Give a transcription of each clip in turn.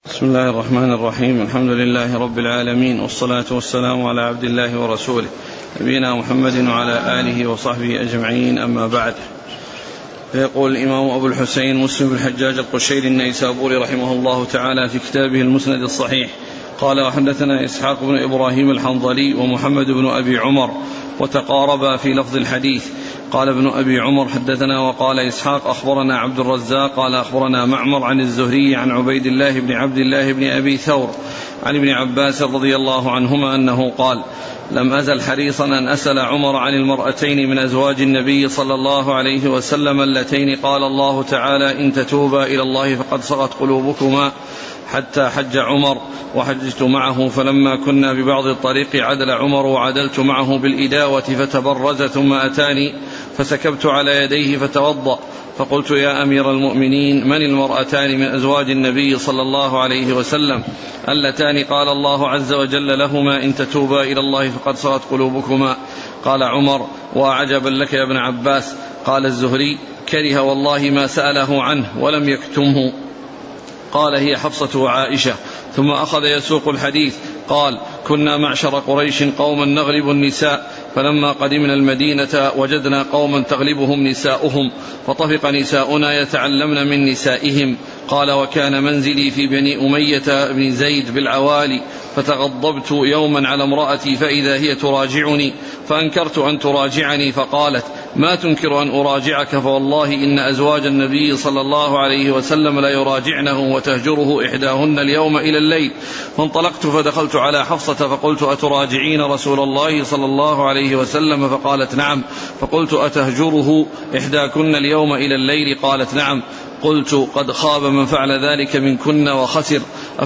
بسم الله الرحمن الرحيم. الحمد لله رب العالمين، والصلاة والسلام على عبد الله ورسوله نبينا محمد وعلى آله وصحبه أجمعين، أما بعد. فيقول الإمام أبو الحسين مسلم بن الحجاج القشيري النيسابوري رحمه الله تعالى في كتابه المسند الصحيح قال: وحدثنا إسحاق بن إبراهيم الحنظلي ومحمد بن أبي عمر وتقاربا في لفظ الحديث. قال ابن أبي عمر: حدثنا، وقال إسحاق: أخبرنا عبد الرزاق قال: أخبرنا معمر عن الزهري عن عبيد الله بن عبد الله بن أبي ثور عن ابن عباس رضي الله عنهما أنه قال: لم أزل حريصا أن أسأل عمر عن المرأتين من أزواج النبي صلى الله عليه وسلم اللتين قال الله تعالى: إن تتوبا إلى الله فقد صغت قلوبكما، حتى حج عمر وحجت معه، فلما كنا ببعض الطريق عدل عمر وعدلت معه بالإداوة فتبرز، ثم أتاني فسكبت على يديه فتوضأ، فقلت: يا أمير المؤمنين، من المرأتان من أزواج النبي صلى الله عليه وسلم اللتان قال الله عز وجل لهما: إن تتوبا إلى الله فقد صغت قلوبكما؟ قال عمر: وعجبا لك يا ابن عباس. قال الزهري: كره والله ما سأله عنه ولم يكتمه. قال: هي حفصة وعائشة. ثم أخذ يسوق الحديث. قال: كنا معشر قريش قوما نغلب النساء، فلما قدمنا المدينة وجدنا قوما تغلبهم نساؤهم، فطفق نساؤنا يتعلمن من نسائهم. قال: وكان منزلي في بني أمية بن زيد بالعوالي، فتغضبت يوما على امرأتي فإذا هي تراجعني، فأنكرت أن تراجعني، فقالت: ما تنكر أن أراجعك؟ فوالله إن أزواج النبي صلى الله عليه وسلم لا يراجعنه وتهجره إحداهن اليوم إلى الليل. فانطلقت فدخلت على حفصة فقلت: أتراجعين رسول الله صلى الله عليه وسلم؟ فقالت: نعم. فقلت: أتهجره إحداكن اليوم إلى الليل؟ قالت: نعم. قلت: قد خاب من فعل ذلك منكن وخسر،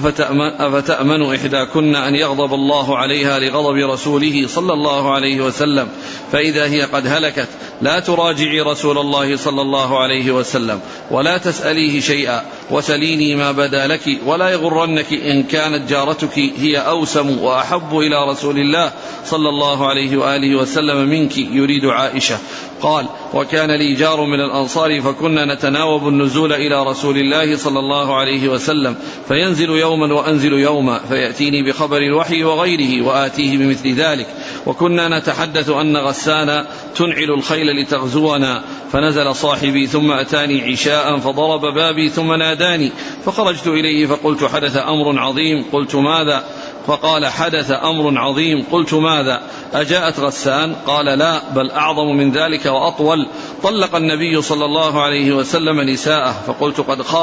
أفتأمن إحداكن أن يغضب الله عليها لغضب رسوله صلى الله عليه وسلم، فإذا هي قد هلكت؟ لا تراجعي رسول الله صلى الله عليه وسلم ولا تسأليه شيئا، وسليني ما بدا لك، ولا يغرنك إن كانت جارتك هي أوسم وأحب إلى رسول الله صلى الله عليه وآله وسلم منك، يريد عائشة. قال: وكان لي جار من الأنصار، فكنا نتناوب النزول إلى رسول الله صلى الله عليه وسلم، فينزل يوما وأنزل يوما، فيأتيني بخبر الوحي وغيره وآتيه بمثل ذلك. وكنا نتحدث أن غسانا تنعل الخيل لتغزونا، فنزل صاحبي ثم أتاني عشاء فضرب بابي ثم ناداني، فخرجت إليه فقلت: حدث أمر عظيم. قلت: ماذا؟ فقال: حدث أمر عظيم. قلت: ماذا؟ أجاءت غسان؟ قال: لا، بل أعظم من ذلك وأطول. طلق النبي صلى الله عليه وسلم نساءه. فقلت: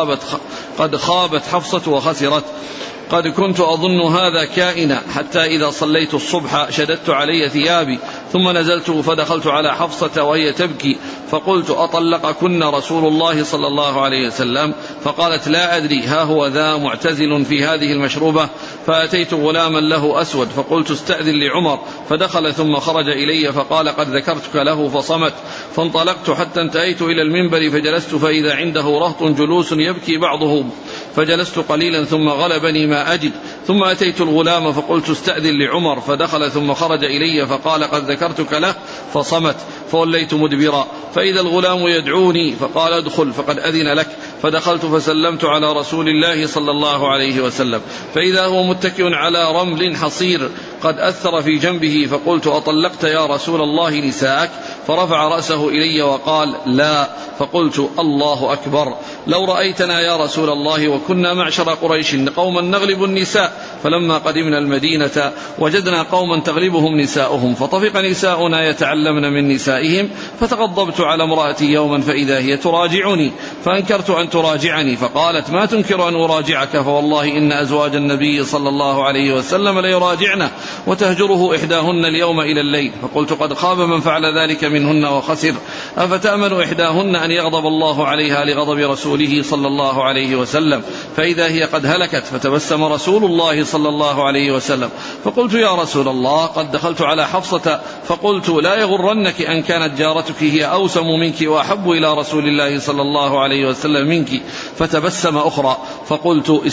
قد خابت حفصة وخسرت. قد كنت أظن هذا كائنا، حتى إذا صليت الصبح شددت علي ثيابي، ثم نزلت فدخلت على حفصة وهي تبكي، فقلت: أطلقكن رسول الله صلى الله عليه وسلم؟ فقالت: لا أدري، ها هو ذا معتزل في هذه المشروبة. فأتيت غلاما له أسود، فقلت: استأذن لعمر. فدخل ثم خرج إلي فقال: قد ذكرتك له فصمت. فانطلقت حتى انتهيت إلى المنبر فجلست، فإذا عنده رهط جلوس يبكي بعضهم، فجلست قليلا ثم غلبني ما أجد. ثم أتيت الغلام فقلت: استأذن لعمر. فدخل ثم خرج إلي فقال: قد ذكرتك له فصمت. فوليت مدبرا، فإذا الغلام يدعوني، فقال: ادخل فقد أذن لك. فدخلت فسلمت على رسول الله صلى الله عليه وسلم، فإذا هو متكئ على رمل حصير قد أثر في جنبه، فقلت: أطلقت يا رسول الله نساءك؟ فرفع رأسه إلي وقال: لا. فقلت: الله أكبر، لو رأيتنا يا رسول الله وكنا معشر قريش قوما نغلب النساء، فلما قدمنا المدينة وجدنا قوما تغلبهم نساؤهم، فطفق نساؤنا يتعلمن من نسائهم، فتغضبت على امرأتي يوما فإذا هي تراجعني، فأنكرت أن تراجعني، فقالت: ما تنكر أن أراجعك؟ فوالله إن أزواج النبي صلى الله عليه وسلم ليراجعنه وتهجره إحداهن اليوم إلى الليل. فقلت: قد خاب من فعل ذلك منهن وخسر، أفتأمن إحداهن أن يغضب الله عليها لغضب رسوله صلى الله عليه وسلم، فإذا هي قد هلكت؟ فتبسم رسول الله صلى الله عليه وسلم. فقلت: يا رسول الله، قد دخلت على حفصة فقلت: لا يغرنك أن كانت جارتك هي أوسم منك وأحب إلى رسول الله صلى الله عليه وسلم منك. فتبسم أخرى. فقلت: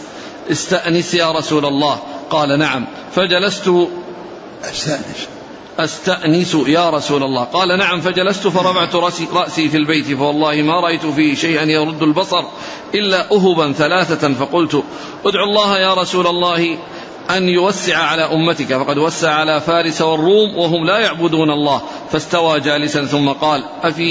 استأنس يا رسول الله. قال: نعم. فجلست. أستأنس يا رسول الله؟ قال نعم. فجلست فرفعت رأسي في البيت فوالله ما رأيت فيه شيئا يرد البصر إلا أهبا 3. فقلت ادعو الله يا رسول الله أن يوسع على أمتك فقد وسع على فارس والروم وهم لا يعبدون الله. فاستوى جالسا ثم قال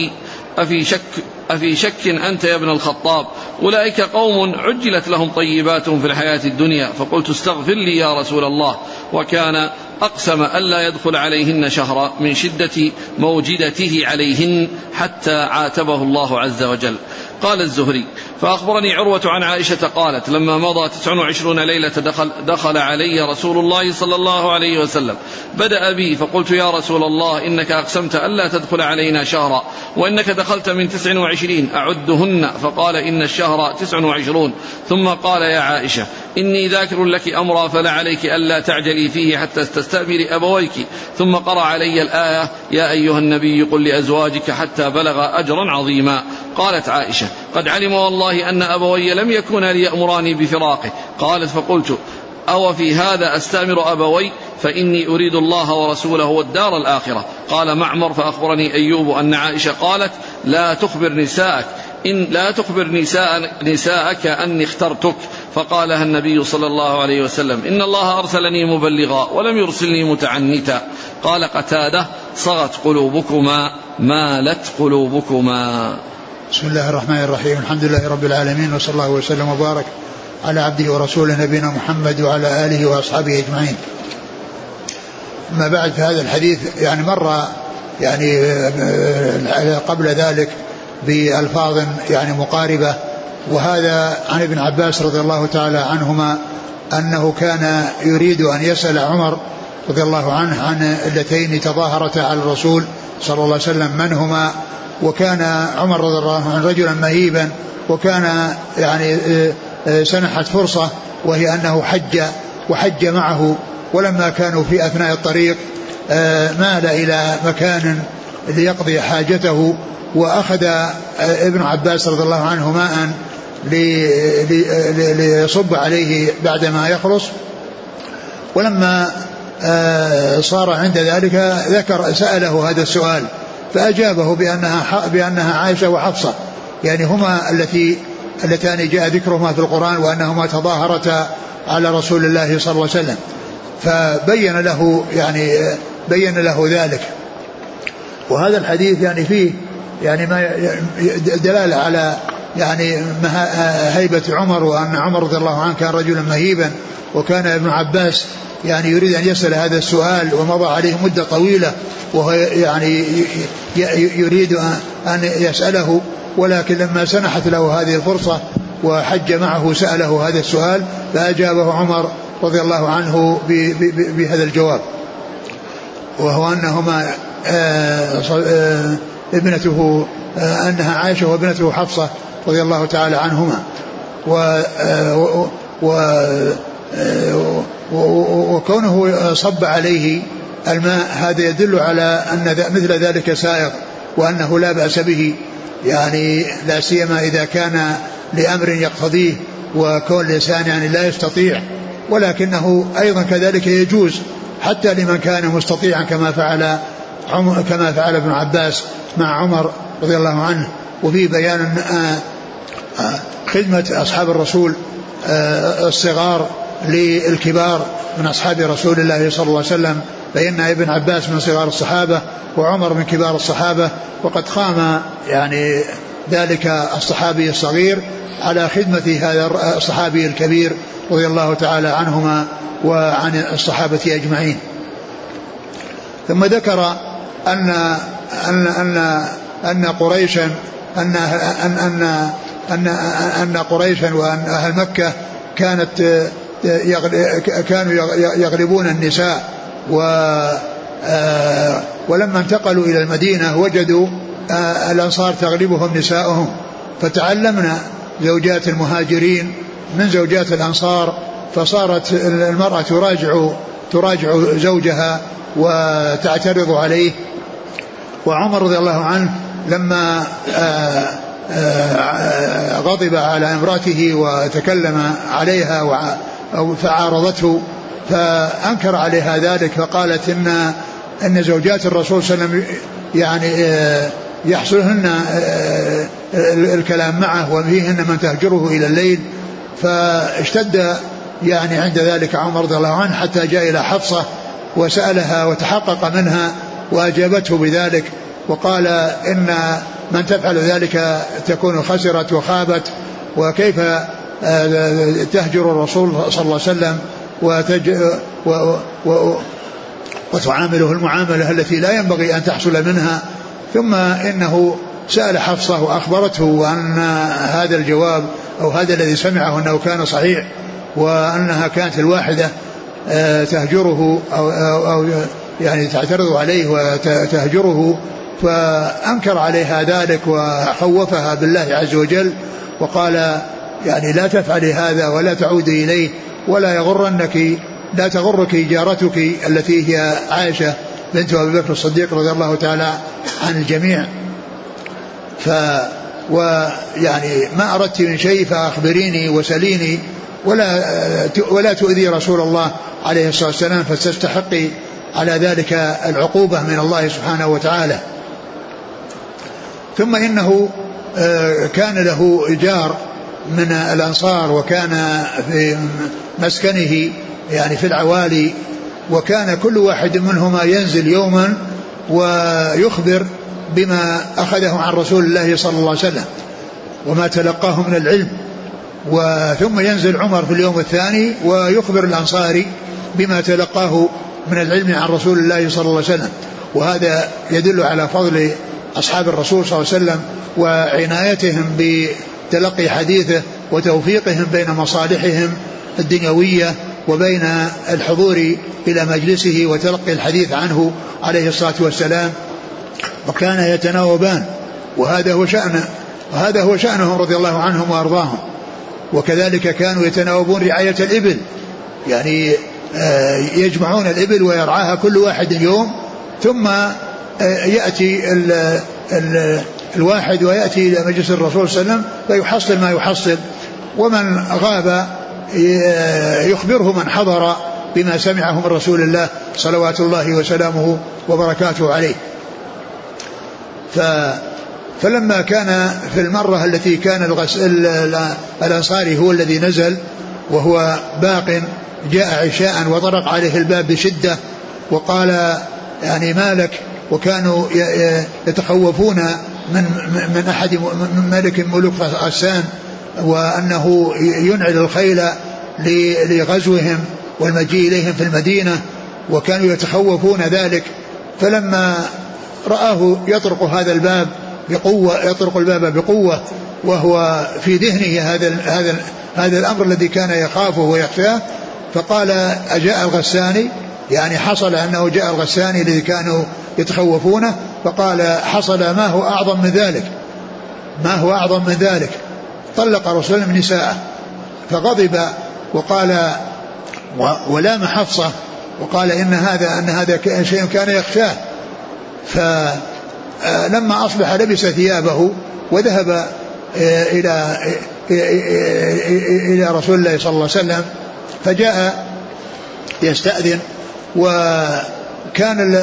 أفي شك أنت يا ابن الخطاب؟ أولئك قوم عجلت لهم طيباتهم في الحياة الدنيا. فقلت استغفر لي يا رسول الله. وكان أقسم ألا يدخل عليهن شهرا من شدة موجدته عليهن حتى عاتبه الله عز وجل. قال الزهري فأخبرني عروة عن عائشة قالت لما مضى 29 ليلة دخل علي رسول الله صلى الله عليه وسلم بدأ بي فقلت يا رسول الله إنك أقسمت ألا تدخل علينا شهرا وإنك دخلت من 29 أعدهن. فقال إن الشهر 29. ثم قال يا عائشة إني ذاكر لك أمرا فلا عليك ألا تعجلي فيه حتى تستأمري أبويك. ثم قرأ علي الآية يا أيها النبي قل لأزواجك حتى بلغ أجرا عظيما. قالت عائشة قد علم والله أن أبوي لم يكونا ليأمراني بفراقه. قالت فقلت أو في هذا أستأمر أبوي فإني أريد الله ورسوله والدار الآخرة. قال معمر فأخبرني أيوب أن عائشة قالت لا تخبر نساءك أني اخترتك. فقالها النبي صلى الله عليه وسلم إن الله أرسلني مبلغا ولم يرسلني متعنتا. قال قتادة صغت قلوبكما مالت قلوبكما. بسم الله الرحمن الرحيم. الحمد لله رب العالمين وصلى الله وسلم وبارك على عبده ورسوله نبينا محمد وعلى آله وأصحابه أجمعين. ما بعد فهذا الحديث يعني مر يعني قبل ذلك بألفاظ يعني مقاربة. وهذا عن ابن عباس رضي الله تعالى عنهما أنه كان يريد أن يسأل عمر رضي الله عنه عن اللتين تظاهرتا على الرسول صلى الله عليه وسلم من هما. وكان عمر رضي الله عنه رجلا مهيبا وكان يعني سنحت فرصة وهي أنه حج معه. ولما كانوا في أثناء الطريق مال إلى مكان ليقضي حاجته وأخذ ابن عباس رضي الله عنه ماء ليصب عليه بعدما يخلص. ولما صار عند ذلك سأله هذا السؤال فأجابه بأنها عائشة وحفصة يعني هما اللتان جاء ذكرهما في القرآن وأنهما تظاهرتا على رسول الله صلى الله عليه وسلم. فبين له ذلك. وهذا الحديث يعني فيه يعني ما دلالة على يعني هيبة عمر وأن عمر رضي الله عنه كان رجلا مهيبا. وكان ابن عباس يعني يريد أن يسأل هذا السؤال ومضى عليه مدة طويلة وهو يعني يريد أن يسأله. ولكن لما سنحت له هذه الفرصة وحج معه سأله هذا السؤال فأجابه عمر رضي الله عنه بهذا الجواب وهو أنهما ابنته أنها عائشة وابنته حفصة رضي الله تعالى عنهما. وكونه صب عليه الماء هذا يدل على أن مثل ذلك سائغ وأنه لا بأس به يعني لا سيما إذا كان لأمر يقتضيه وكون الإنسان يعني لا يستطيع. ولكنه أيضا كذلك يجوز حتى لمن كان مستطيعا كما فعل ابن عباس مع عمر رضي الله عنه. وفي بيان خدمة أصحاب الرسول الصغار للكبار من أصحاب رسول الله صلى الله عليه وسلم. فإن ابن عباس من صغار الصحابة وعمر من كبار الصحابة وقد قام يعني ذلك الصحابي الصغير على خدمة هذا الصحابي الكبير رضي الله تعالى عنهما وعن الصحابة أجمعين. ثم ذكر أن قريشا أن قريشا وأن أهل مكة كانوا يغلبون النساء ولما انتقلوا إلى المدينة وجدوا الأنصار تغلبهم نساؤهم فتعلمنا زوجات المهاجرين من زوجات الأنصار فصارت المرأة تراجع زوجها وتعترض عليه. وعمر رضي الله عنه لما غضب على امرأته وتكلم عليها فعارضته فأنكر عليها ذلك فقالت أن زوجات الرسول صلى الله عليه وسلم يعني يحصلهن الكلام معه، وفيهن من تهجره إلى الليل. فاشتد يعني عند ذلك عمر رضي الله عنه حتى جاء إلى حفصة وسألها وتحقق منها وأجابته بذلك، وقال إن من تفعل ذلك تكون خسرت وخابت، وكيف تهجر الرسول صلى الله عليه وسلم وتعامله المعاملة التي لا ينبغي أن تحصل منها. ثم إنه سأل حفصة وأخبرته أن هذا الجواب أو هذا الذي سمعه أنه كان صحيح، وأنها كانت الواحدة تهجره أو يعني تعترض عليه وتهجره، فأنكر عليها ذلك وخوفها بالله عز وجل، وقال يعني لا تفعلي هذا ولا تعودي إليه، لا تغرك جارتك التي هي عائشة بنت أبي بكر الصديق رضي الله تعالى عن الجميع. ويعني ما أردت من شيء فأخبريني وسليني ولا تؤذي رسول الله عليه الصلاة والسلام فتستحقي على ذلك العقوبة من الله سبحانه وتعالى. ثم إنه كان له جار من الأنصار، وكان في مسكنه يعني في العوالي، وكان كل واحد منهما ينزل يوما ويخبر بما أخذه عن رسول الله صلى الله عليه وسلم وما تلقاه من العلم، ثم ينزل عمر في اليوم الثاني ويخبر الأنصاري بما تلقاه من العلم عن رسول الله صلى الله عليه وسلم. وهذا يدل على فضل أصحاب الرسول صلى الله عليه وسلم وعنايتهم بتلقي حديثه وتوفيقهم بين مصالحهم الدنيوية وبين الحضور إلى مجلسه وتلقي الحديث عنه عليه الصلاة والسلام، وكان يتناوبان، وهذا هو شأنهم رضي الله عنهم وأرضاهم. وكذلك كانوا يتناوبون رعاية الإبل، يعني يجمعون الإبل ويرعاها كل واحد يوم، ثم يأتي الواحد ويأتي إلى مجلس الرسول صلى الله عليه وسلم فيحصل ما يحصل، ومن غاب يخبره من حضر بما سمعه من رسول الله صلوات الله وسلامه وبركاته عليه. فلما كان في المرة التي كان الأنصاري هو الذي نزل وهو باق، جاء عشاء وطرق عليه الباب بشدة وقال يعني مالك، وكانوا يتخوفون من أحد ملك ملوك غسان، وأنه ينعل الخيل لغزوهم والمجيء إليهم في المدينة، وكانوا يتخوفون ذلك. فلما رآه يطرق هذا الباب بقوة وهو في ذهنه هذا الأمر الذي كان يخافه ويخفاه، فقال أجاء الغساني، يعني حصل أنه جاء الغساني الذي كانوا يتخوفونه، فقال حصل ما هو أعظم من ذلك، طلق رسول الله نساءه. فغضب وقال ولام حفصة وقال إن هذا شيء كان يخشاه. فلما أصبح لبس ثيابه وذهب إلى رسول الله صلى الله عليه وسلم، فجاء يستأذن، وكان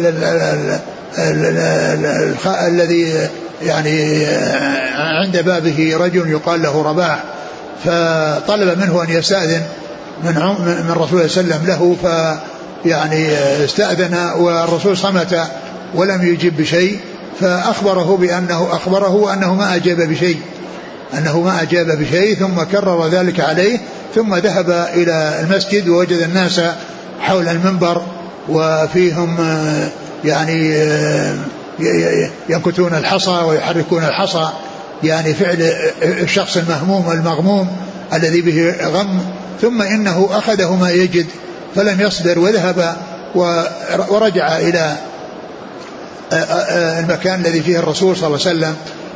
الذي يعني عند بابه رجل يقال له رباح، فطلب منه أن يستأذن من رسول الله صلى الله عليه وسلم له، فيعني استأذن والرسول صمت ولم يجب بشيء، فأخبره أنه ما أجاب بشيء، ثم كرر ذلك عليه، ثم ذهب إلى المسجد ووجد الناس حول المنبر وفيهم يعني ينكتون الحصى ويحركون الحصى، يعني فعل الشخص المغموم الذي به غم. ثم إنه أخذه ما يجد فلم يصبر وذهب ورجع إلى المكان الذي فيه الرسول صلى الله عليه وسلم،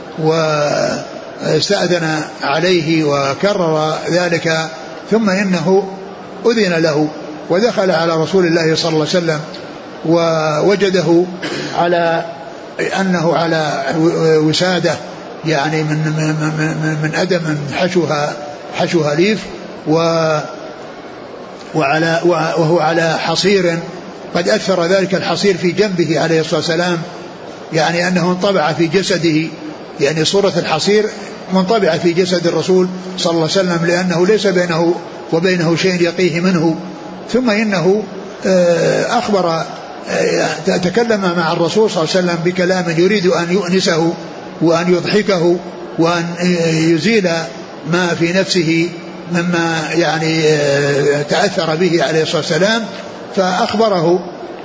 واستأذن عليه وكرر ذلك. ثم إنه أذن له ودخل على رسول الله صلى الله عليه وسلم، ووجده على أنه على وسادة، يعني من أدم حشوها ليف، وهو على حصير قد أثر ذلك الحصير في جنبه عليه الصلاة والسلام، يعني أنه انطبع في جسده، يعني صورة الحصير منطبعة في جسد الرسول صلى الله عليه وسلم، لأنه ليس بينه وبينه شيء يقيه منه. ثم إنه أخبر تكلم مع الرسول صلى الله عليه وسلم بكلام يريد أن يؤنسه وأن يضحكه وأن يزيل ما في نفسه مما يعني تأثر به عليه الصلاة والسلام. فأخبره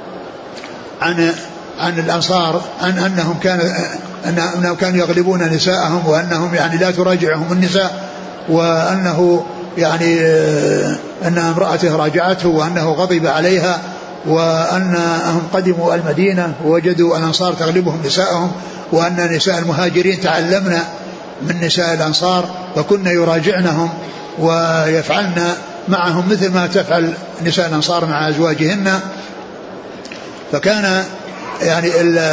عن الأنصار أنهم كانوا يغلبون نساءهم، وأنهم يعني لا تراجعهم النساء، وأنه يعني أن امرأته راجعته وأنه غضب عليها، وأنهم قدموا المدينة ووجدوا الأنصار تغلبهم نساءهم، وأن نساء المهاجرين تعلمنا من نساء الأنصار وكنا يراجعنهم ويفعلن معهم مثل ما تفعل نساء الأنصار مع أزواجهن. فكان يعني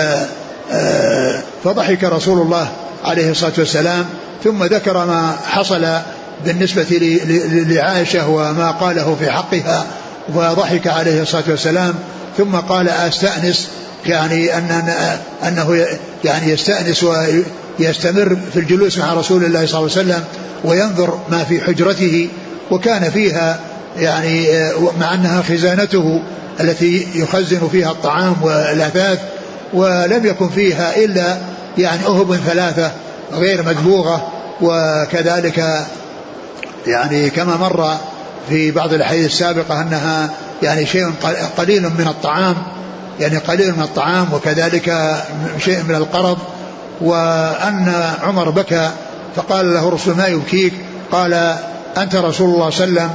فضحك رسول الله عليه الصلاة والسلام، ثم ذكر ما حصل بالنسبة لعائشة وما قاله في حقها، وضحك عليه الصلاة والسلام. ثم قال أستأنس، يعني أنه يعني يستأنس ويستمر في الجلوس مع رسول الله صلى الله عليه وسلم وينظر ما في حجرته، وكان فيها يعني مع أنها خزانته التي يخزن فيها الطعام والأثاث، ولم يكن فيها إلا يعني أهب 3 غير مدبوغة. وكذلك يعني كما مر في بعض الأحاديث السابقة أنها يعني شيء قليل من الطعام، يعني قليل من الطعام، وكذلك شيء من القرض. وأن عمر بكى فقال له الرسول ما يبكيك؟ قال أنت رسول الله صلى الله عليه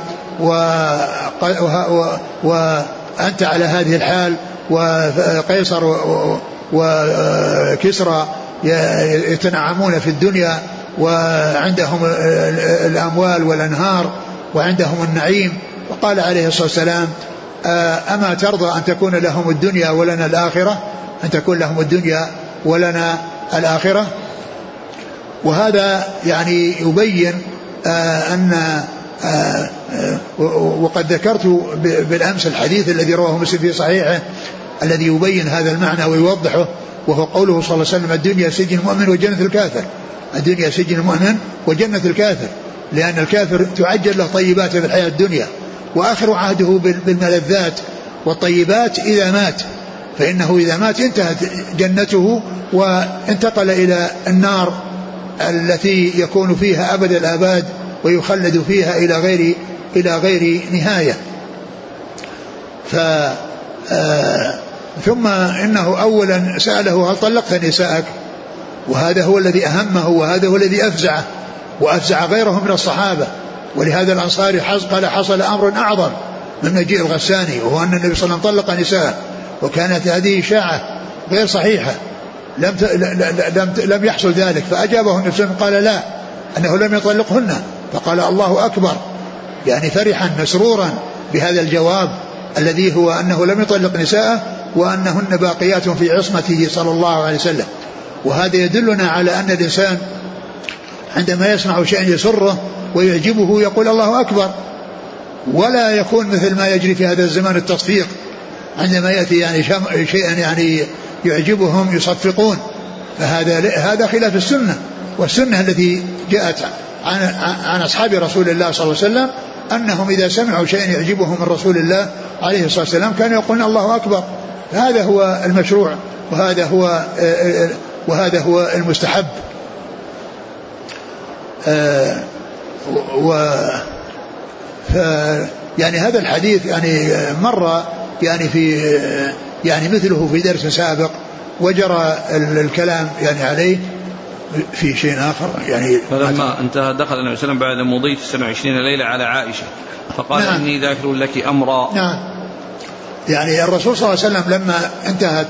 وسلم وأنت على هذه الحال، وقيصر وكسرى يتنعمون في الدنيا وعندهم الأموال والأنهار وعندهم النعيم. وقال عليه الصلاة والسلام أما ترضى أن تكون لهم الدنيا ولنا الآخرة، أن تكون لهم الدنيا ولنا الآخرة. وهذا يعني يبين أن وقد ذكرت بالأمس الحديث الذي رواه مسلم في صحيحه الذي يبين هذا المعنى ويوضحه، وهو قوله صلى الله عليه وسلم الدنيا سجن المؤمن وجنة الكافر. الدنيا سجن المؤمن وجنة الكافر، لأن الكافر تعجل له طيباته في الحياة الدنيا، وآخر عهده بالملذات والطيبات إذا مات، فإنه إذا مات انتهت جنته وانتقل إلى النار التي يكون فيها أبد الآباد ويخلد فيها إلى غير نهاية. ثم إنه أولا سأله هل طلقت نساءك؟ وهذا هو الذي أهمه، وهذا هو الذي أفزعه وأفزع غيره من الصحابة. ولهذا الأنصاري قال حصل أمر أعظم من مجيء الغساني، وهو أن النبي صلى الله عليه وسلم طلق نساء، وكانت هذه إشاعة غير صحيحة، لم يحصل ذلك. فأجابه النبي صلى الله عليه وسلم قال لا، أنه لم يطلقهن. فقال الله أكبر، يعني فرحا مسرورا بهذا الجواب الذي هو أنه لم يطلق نساءه وأنهن باقيات في عصمته صلى الله عليه وسلم. وهذا يدلنا على أن الإنسان عندما يسمع شيئا يسره ويعجبه يقول الله أكبر، ولا يكون مثل ما يجري في هذا الزمان التصفيق، عندما يأتي يعني شيئا يعني يعجبهم يصفقون. فهذا خلاف السنة، والسنة التي جاءت عن أصحاب رسول الله صلى الله عليه وسلم أنهم إذا سمعوا شيئا يعجبهم من رسول الله عليه الصلاة والسلام كانوا يقولون الله أكبر. هذا هو المشروع، وهذا هو المستحب. يعني هذا الحديث يعني مر يعني يعني مثله في درس سابق، وجرى الكلام يعني عليه في شيء آخر. يعني فلما انتهى دخل النبي صلى الله عليه وسلم بعد مضي 29 ليلة على عائشة فقال نعم. إني ذاكر لك أمرا. نعم، يعني الرسول صلى الله عليه وسلم لما انتهت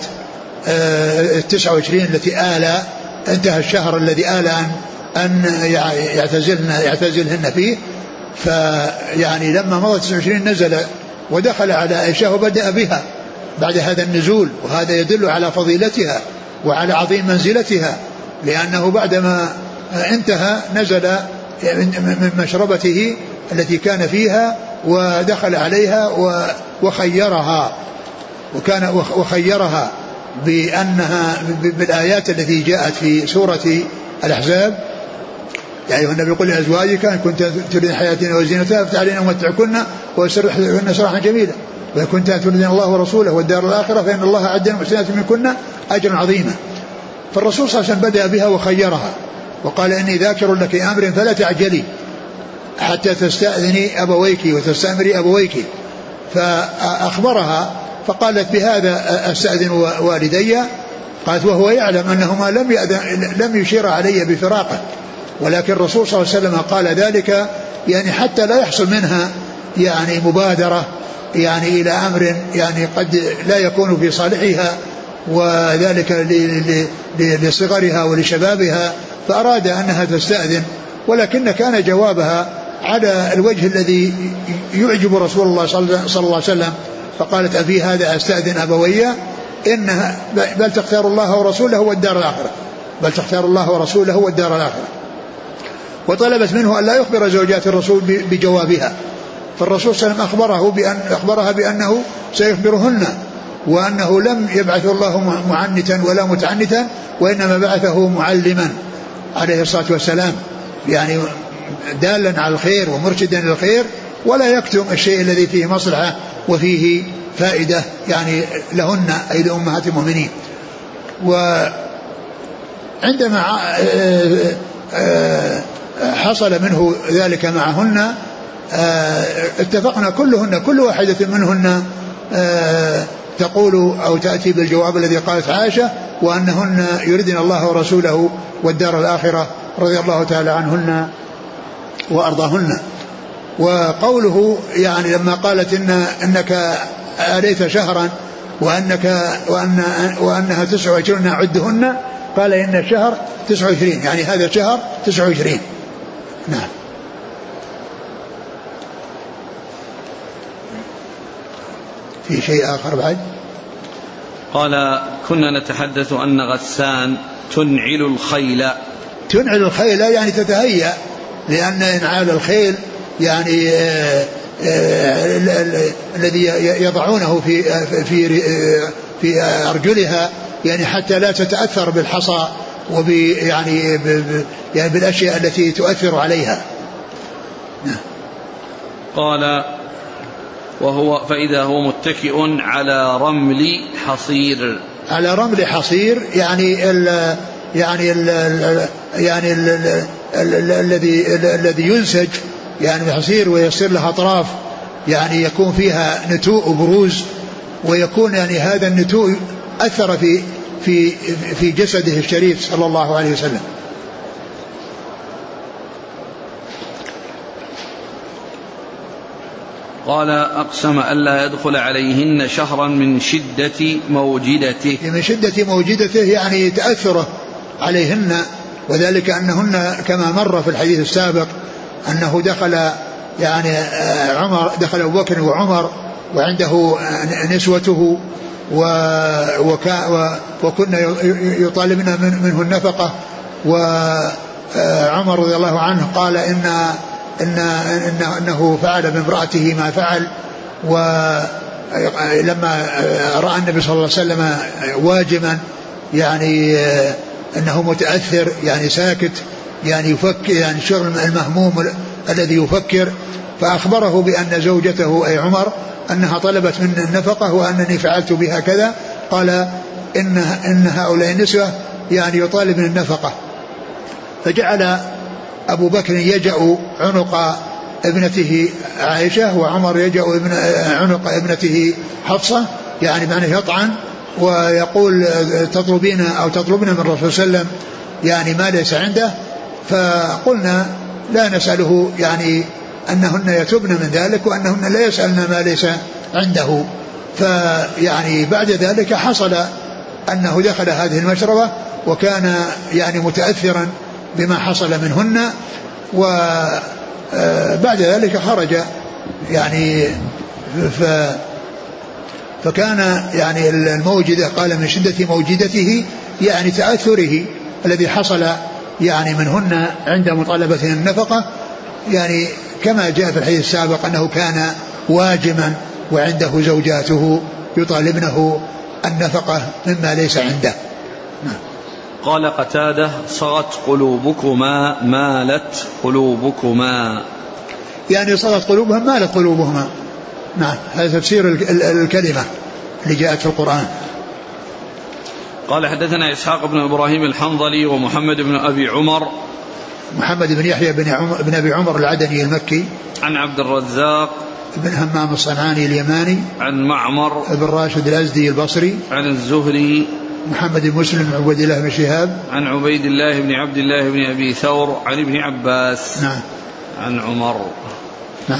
29 التي انتهى الشهر الذي أن يعتزلهن فيه، فيعني لما مضت 29 نزل ودخل على عائشة وبدأ بها بعد هذا النزول، وهذا يدل على فضيلتها وعلى عظيم منزلتها، لأنه بعدما انتهى نزل من مشربته التي كان فيها ودخل عليها وخيرها. وخيرها بأنها بالآيات التي جاءت في سورة الأحزاب: يا أيها النبي قل لأزواجك إن كنت تريدن الحياة وزينتها فتعالين أمتعكن وأسرحكن سراحا جميلا وإن كنت تريدن الله ورسوله والدار الآخرة فإن الله أعد للمحسنات منكن أجرا عظيما. فالرسول صلى الله عليه وسلم بدأ بها وخيرها وقال: إني ذاكر لك أمر فلا تعجلي حتى تستأذني أبويك وتستأمري أبويك. فأخبرها فقالت: بهذا أستأذن والدي. قالت: وهو يعلم أنهما لم يشير علي بفراقه، ولكن الرسول صلى الله عليه وسلم قال ذلك يعني حتى لا يحصل منها يعني مبادرة يعني إلى أمر يعني قد لا يكون في صالحها، وذلك لصغرها ولشبابها، فأراد أنها تستأذن، ولكن كان جوابها على الوجه الذي يعجب رسول الله صلى الله عليه وسلم. فقالت: أفي هذا أستأذن أبوي؟ إنها بل تختار الله ورسوله والدار الآخرة، بل تختار الله ورسوله والدار الآخرة. وطلبت منه أن لا يخبر زوجات الرسول بجوابها، فالرسول صلى الله عليه وسلم أخبرها بأنه سيخبرهن، وأنه لم يبعث الله معنتا ولا متعنتا، وإنما بعثه معلما عليه الصلاة والسلام، يعني دالا على الخير ومرشدا للخير، ولا يكتم الشيء الذي فيه مصلحة وفيه فائدة يعني لهن أي لأمهات المؤمنين. وعندما حصل منه ذلك معهن اتفقنا كلهن، كل واحدة منهن تقول أو تأتي بالجواب الذي قالت عائشة، وأنهن يردن الله ورسوله والدار الآخرة رضي الله تعالى عنهن وأرضاهن. وقوله يعني لما قالت إنك آليت شهرا وأنها 29 عدهن، قال إن الشهر 29، يعني هذا الشهر 29. نعم. في شيء آخر بعد؟ قال: كنا نتحدث أن غسان تنعل الخيل. تنعل الخيل يعني تتهيأ، لأن إنعال الخيل يعني الذي يضعونه في أرجلها يعني حتى لا تتأثر بالحصى يعني بالأشياء التي تؤثر عليها. قال: فإذا هو متكئ على رمل حصير. على رمل حصير الذي ينسج يعني بحصير ويصير له أطراف يعني يكون فيها نتوء وبروز، ويكون يعني هذا النتوء أثر في جسده الشريف صلى الله عليه وسلم. قال: أقسم ألا يدخل عليهن شهرا من شدة موجدته. من شدة موجدته يعني تأثره عليهن، وذلك أنهن كما مر في الحديث السابق أنه دخل أبو بكر وعمر وعنده نسوته وكنا يطالبنا منه النفقة، وعمر رضي الله عنه قال إنه فعل بامرأته ما فعل. ولما رأى النبي صلى الله عليه وسلم واجما يعني أنه متأثر يعني ساكت يعني يفكر يعني الشغل المهموم الذي يفكر، فأخبره بأن زوجته أي عمر أنها طلبت منه النفقة وأنني فعلت بها كذا. قال إن هؤلاء النسوة يعني يطالب من النفقة. فجعل أبو بكر يجأ عنق ابنته عائشة، وعمر يجأ عنق ابنته حفصة، يعني معنى يطعن ويقول تطلبين من الرسول صلى الله عليه وسلم يعني ما ليس عنده. فقلنا لا نسأله يعني أنهن يتوبن من ذلك، وأنهن لا يسألن ما ليس عنده. فيعني بعد ذلك حصل أنه دخل هذه المشربة وكان يعني متأثرا بما حصل منهن، وبعد ذلك خرج يعني فكان يعني الموجدة قال من شدة موجدته يعني تأثره الذي حصل يعني منهن عند مطالبة النفقة، يعني كما جاء في الحديث السابق أنه كان واجما وعنده زوجاته يطالبنه النفقة مما ليس عنده. قال قتادة: صغت قلوبكما مالت قلوبكما، يعني صغت قلوبهم مالت قلوبهما. نعم، هذا تفسير الكلمة اللي جاءت في القرآن. قال: حدثنا إسحاق بن إبراهيم الحنظلي ومحمد بن أبي عمر، محمد بن يحيى بن أبي عمر العدني المكي، عن عبد الرزاق بن همام الصنعاني اليماني، عن معمر بن راشد الأزدي البصري، عن الزهري محمد بن مسلم بن عبيد الله بن شهاب، عن عبيد الله بن عبد الله بن أبي ثور، عن ابن عباس. نعم. عن عمر. نعم.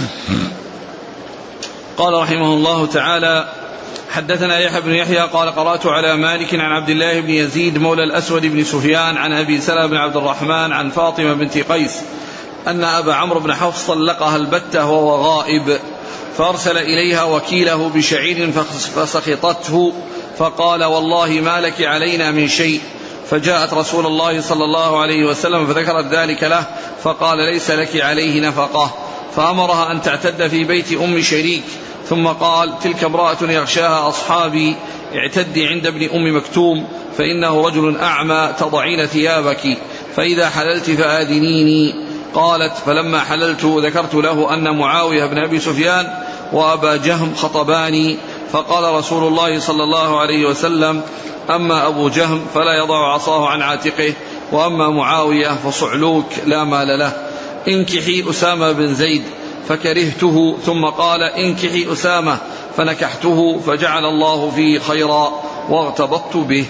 قال رحمه الله تعالى: حدثنا يحيى بن يحيى قال: قرأت على مالك عن عبد الله بن يزيد مولى الأسود بن سفيان عن أبي سلمة بن عبد الرحمن عن فاطمة بنت قيس أن أبا عمرو بن حفص طلقها البتة وهو غائب، فأرسل إليها وكيله بشعير فسخطته، فقال: والله ما لك علينا من شيء. فجاءت رسول الله صلى الله عليه وسلم فذكرت ذلك له، فقال: ليس لك عليه نفقة. فأمرها أن تعتد في بيت أم شريك، ثم قال: تلك امرأة يغشاها أصحابي، اعتدي عند ابن أم مكتوم فإنه رجل أعمى، تضعين ثيابك، فإذا حللت فآذنيني. قالت: فلما حللت ذكرت له أن معاوية بن أبي سفيان وأبا جهم خطباني، فقال رسول الله صلى الله عليه وسلم: أما أبو جهم فلا يضع عصاه عن عاتقه، وأما معاوية فصعلوك لا مال له، انكحي أسامة بن زيد. فكرهته، ثم قال: انكحي أسامة، فنكحته، فجعل الله فيه خيرا واغتبطت به.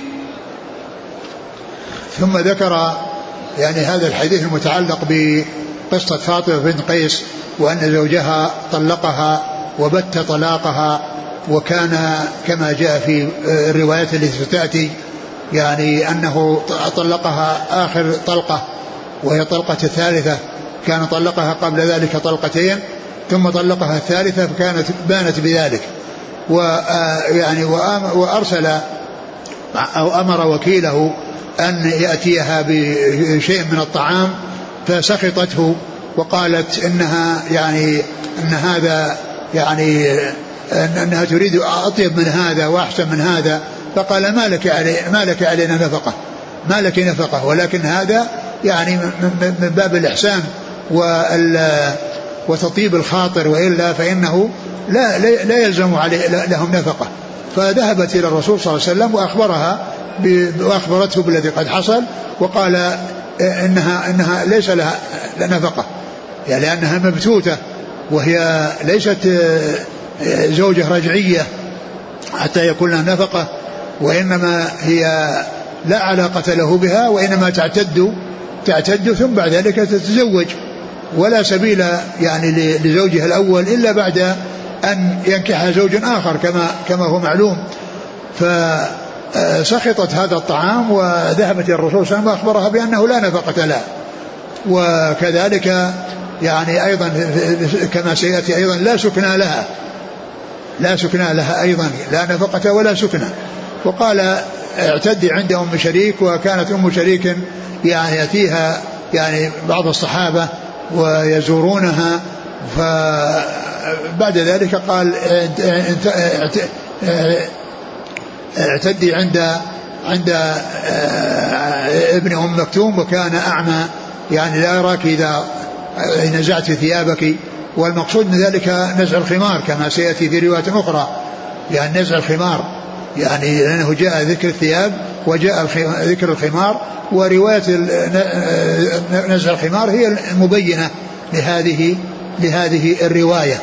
ثم ذكر يعني هذا الحديث المتعلق بقصة فاطمة بنت قيس، وأن زوجها طلقها وبت طلاقها، وكان كما جاء في الروايات التي ستأتي يعني أنه طلقها آخر طلقة وهي طلقة الثالثة، كان طلقها قبل ذلك طلقتين ثم طلقها الثالثة، فكانت بانت بذلك. ويعني وأرسل أو أمر وكيله أن يأتيها بشيء من الطعام، فسخطته وقالت إنها يعني أن هذا يعني أنها تريد أطيب من هذا وأحسن من هذا، فقال: ما لك علينا نفقة، ما لك نفقة، ولكن هذا يعني من باب الإحسان وتطيب الخاطر، وإلا فإنه لا يلزم لهم نفقة. فذهبت إلى الرسول صلى الله عليه وسلم وأخبرته بالذي قد حصل، وقال إنها ليس لها نفقة، يعني لأنها مبتوتة وهي ليست زوجة رجعية حتى يكون لها نفقة، وإنما هي لا علاقة له بها، وإنما تعتد ثم بعد ذلك تتزوج، ولا سبيل يعني لزوجها الأول إلا بعد أن ينكح زوج آخر كما هو معلوم. فسخطت هذا الطعام وذهبت إلى الرسول صلى الله عليه وسلم وأخبرها بأنه لا نفقة لها. وكذلك يعني أيضا كما سيأتي أيضا لا سكنى لها أيضا، لا نفقة ولا سكنى. وقال: اعتدي عند أم شريك، وكانت أم شريك يعني يأتيها يعني بعض الصحابة ويزورونها، فبعد ذلك قال: اعتدي عند ابن أم مكتوم وكان أعمى، يعني لا يراك إذا نزعت ثيابك. والمقصود من ذلك نزع الخمار كما سيأتي في رواية أخرى، يعني نزع الخمار، يعني لأنه جاء ذكر الثياب وجاء ذكر الخمار، ورواية نزع الخمار هي المبينة لهذه الرواية.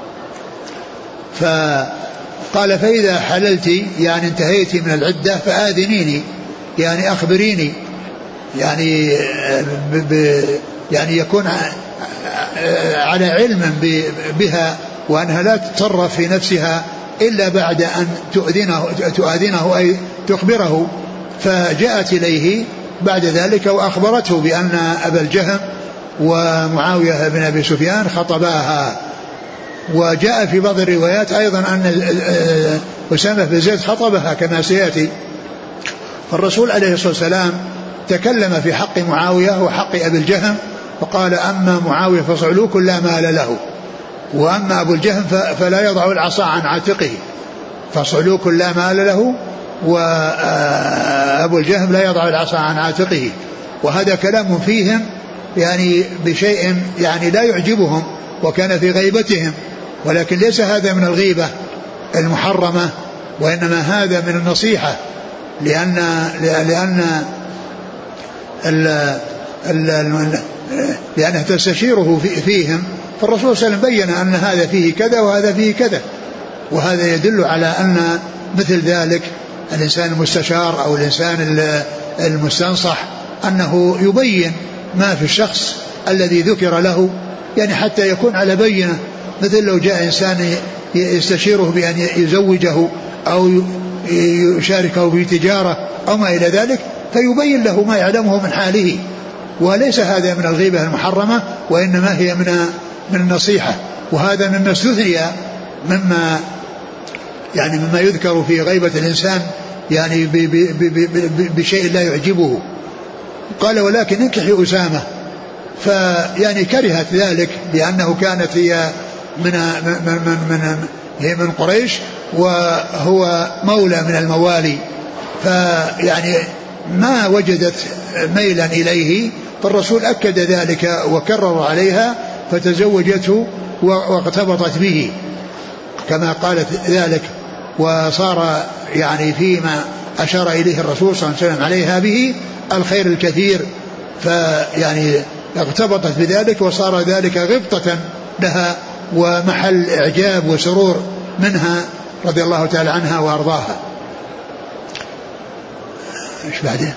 فقال: فإذا حللت يعني انتهيت من العدة فآذنيني، يعني أخبريني، يعني يعني يكون على علم بها، وأنها لا تتصرف في نفسها إلا بعد أن تؤذنه أي تخبره. فجاءت إليه بعد ذلك وأخبرته بأن أبا الجهم ومعاوية بن أبي سفيان خطباها. وجاء في بعض الروايات أيضا أن أسامة بن زيد خطبها كما سيأتي. فالرسول عليه الصلاة والسلام تكلم في حق معاوية وحق أبي الجهم، فقال: أما معاوية فصعلوك لا مال له، وأما أبو الجهم فلا يضع العصا عن عاتقه، فصعلوك لا مال له، وأبو الجهم لا يضع العصا عن عاتقه. وهذا كلام فيهم يعني بشيء يعني لا يعجبهم، وكان في غيبتهم، ولكن ليس هذا من الغيبة المحرمة، وإنما هذا من النصيحة، لأنه تستشيره فيهم. فالرسول صلى الله عليه وسلم بين أن هذا فيه كذا وهذا فيه كذا، وهذا يدل على أن مثل ذلك الإنسان المستشار أو الإنسان المستنصح أنه يبين ما في الشخص الذي ذكر له، يعني حتى يكون على بينة. مثل لو جاء إنسان يستشيره بأن يزوجه أو يشاركه في تجارة أو ما إلى ذلك، فيبين له ما يعلمه من حاله. وليس هذا من الغيبة المحرمة، وإنما هي من النصيحة. وهذا مما استثني مما يذكر في غيبة الإنسان يعني بشيء لا يعجبه. قال ولكن انكحي أسامة، فيعني كرهت ذلك لأنه كانت هي من قريش، وهو مولى من الموالي، فيعني ما وجدت ميلا إليه. فالرسول أكد ذلك وكرر عليها، فتزوجته واغتبطت به كما قالت ذلك. وصار يعني فيما أشار إليه الرسول صلى الله عليه وسلم عليها به الخير الكثير، فيعني اغتبطت بذلك، وصار ذلك غبطة لها ومحل إعجاب وسرور منها رضي الله تعالى عنها وأرضاها. إيش بعده؟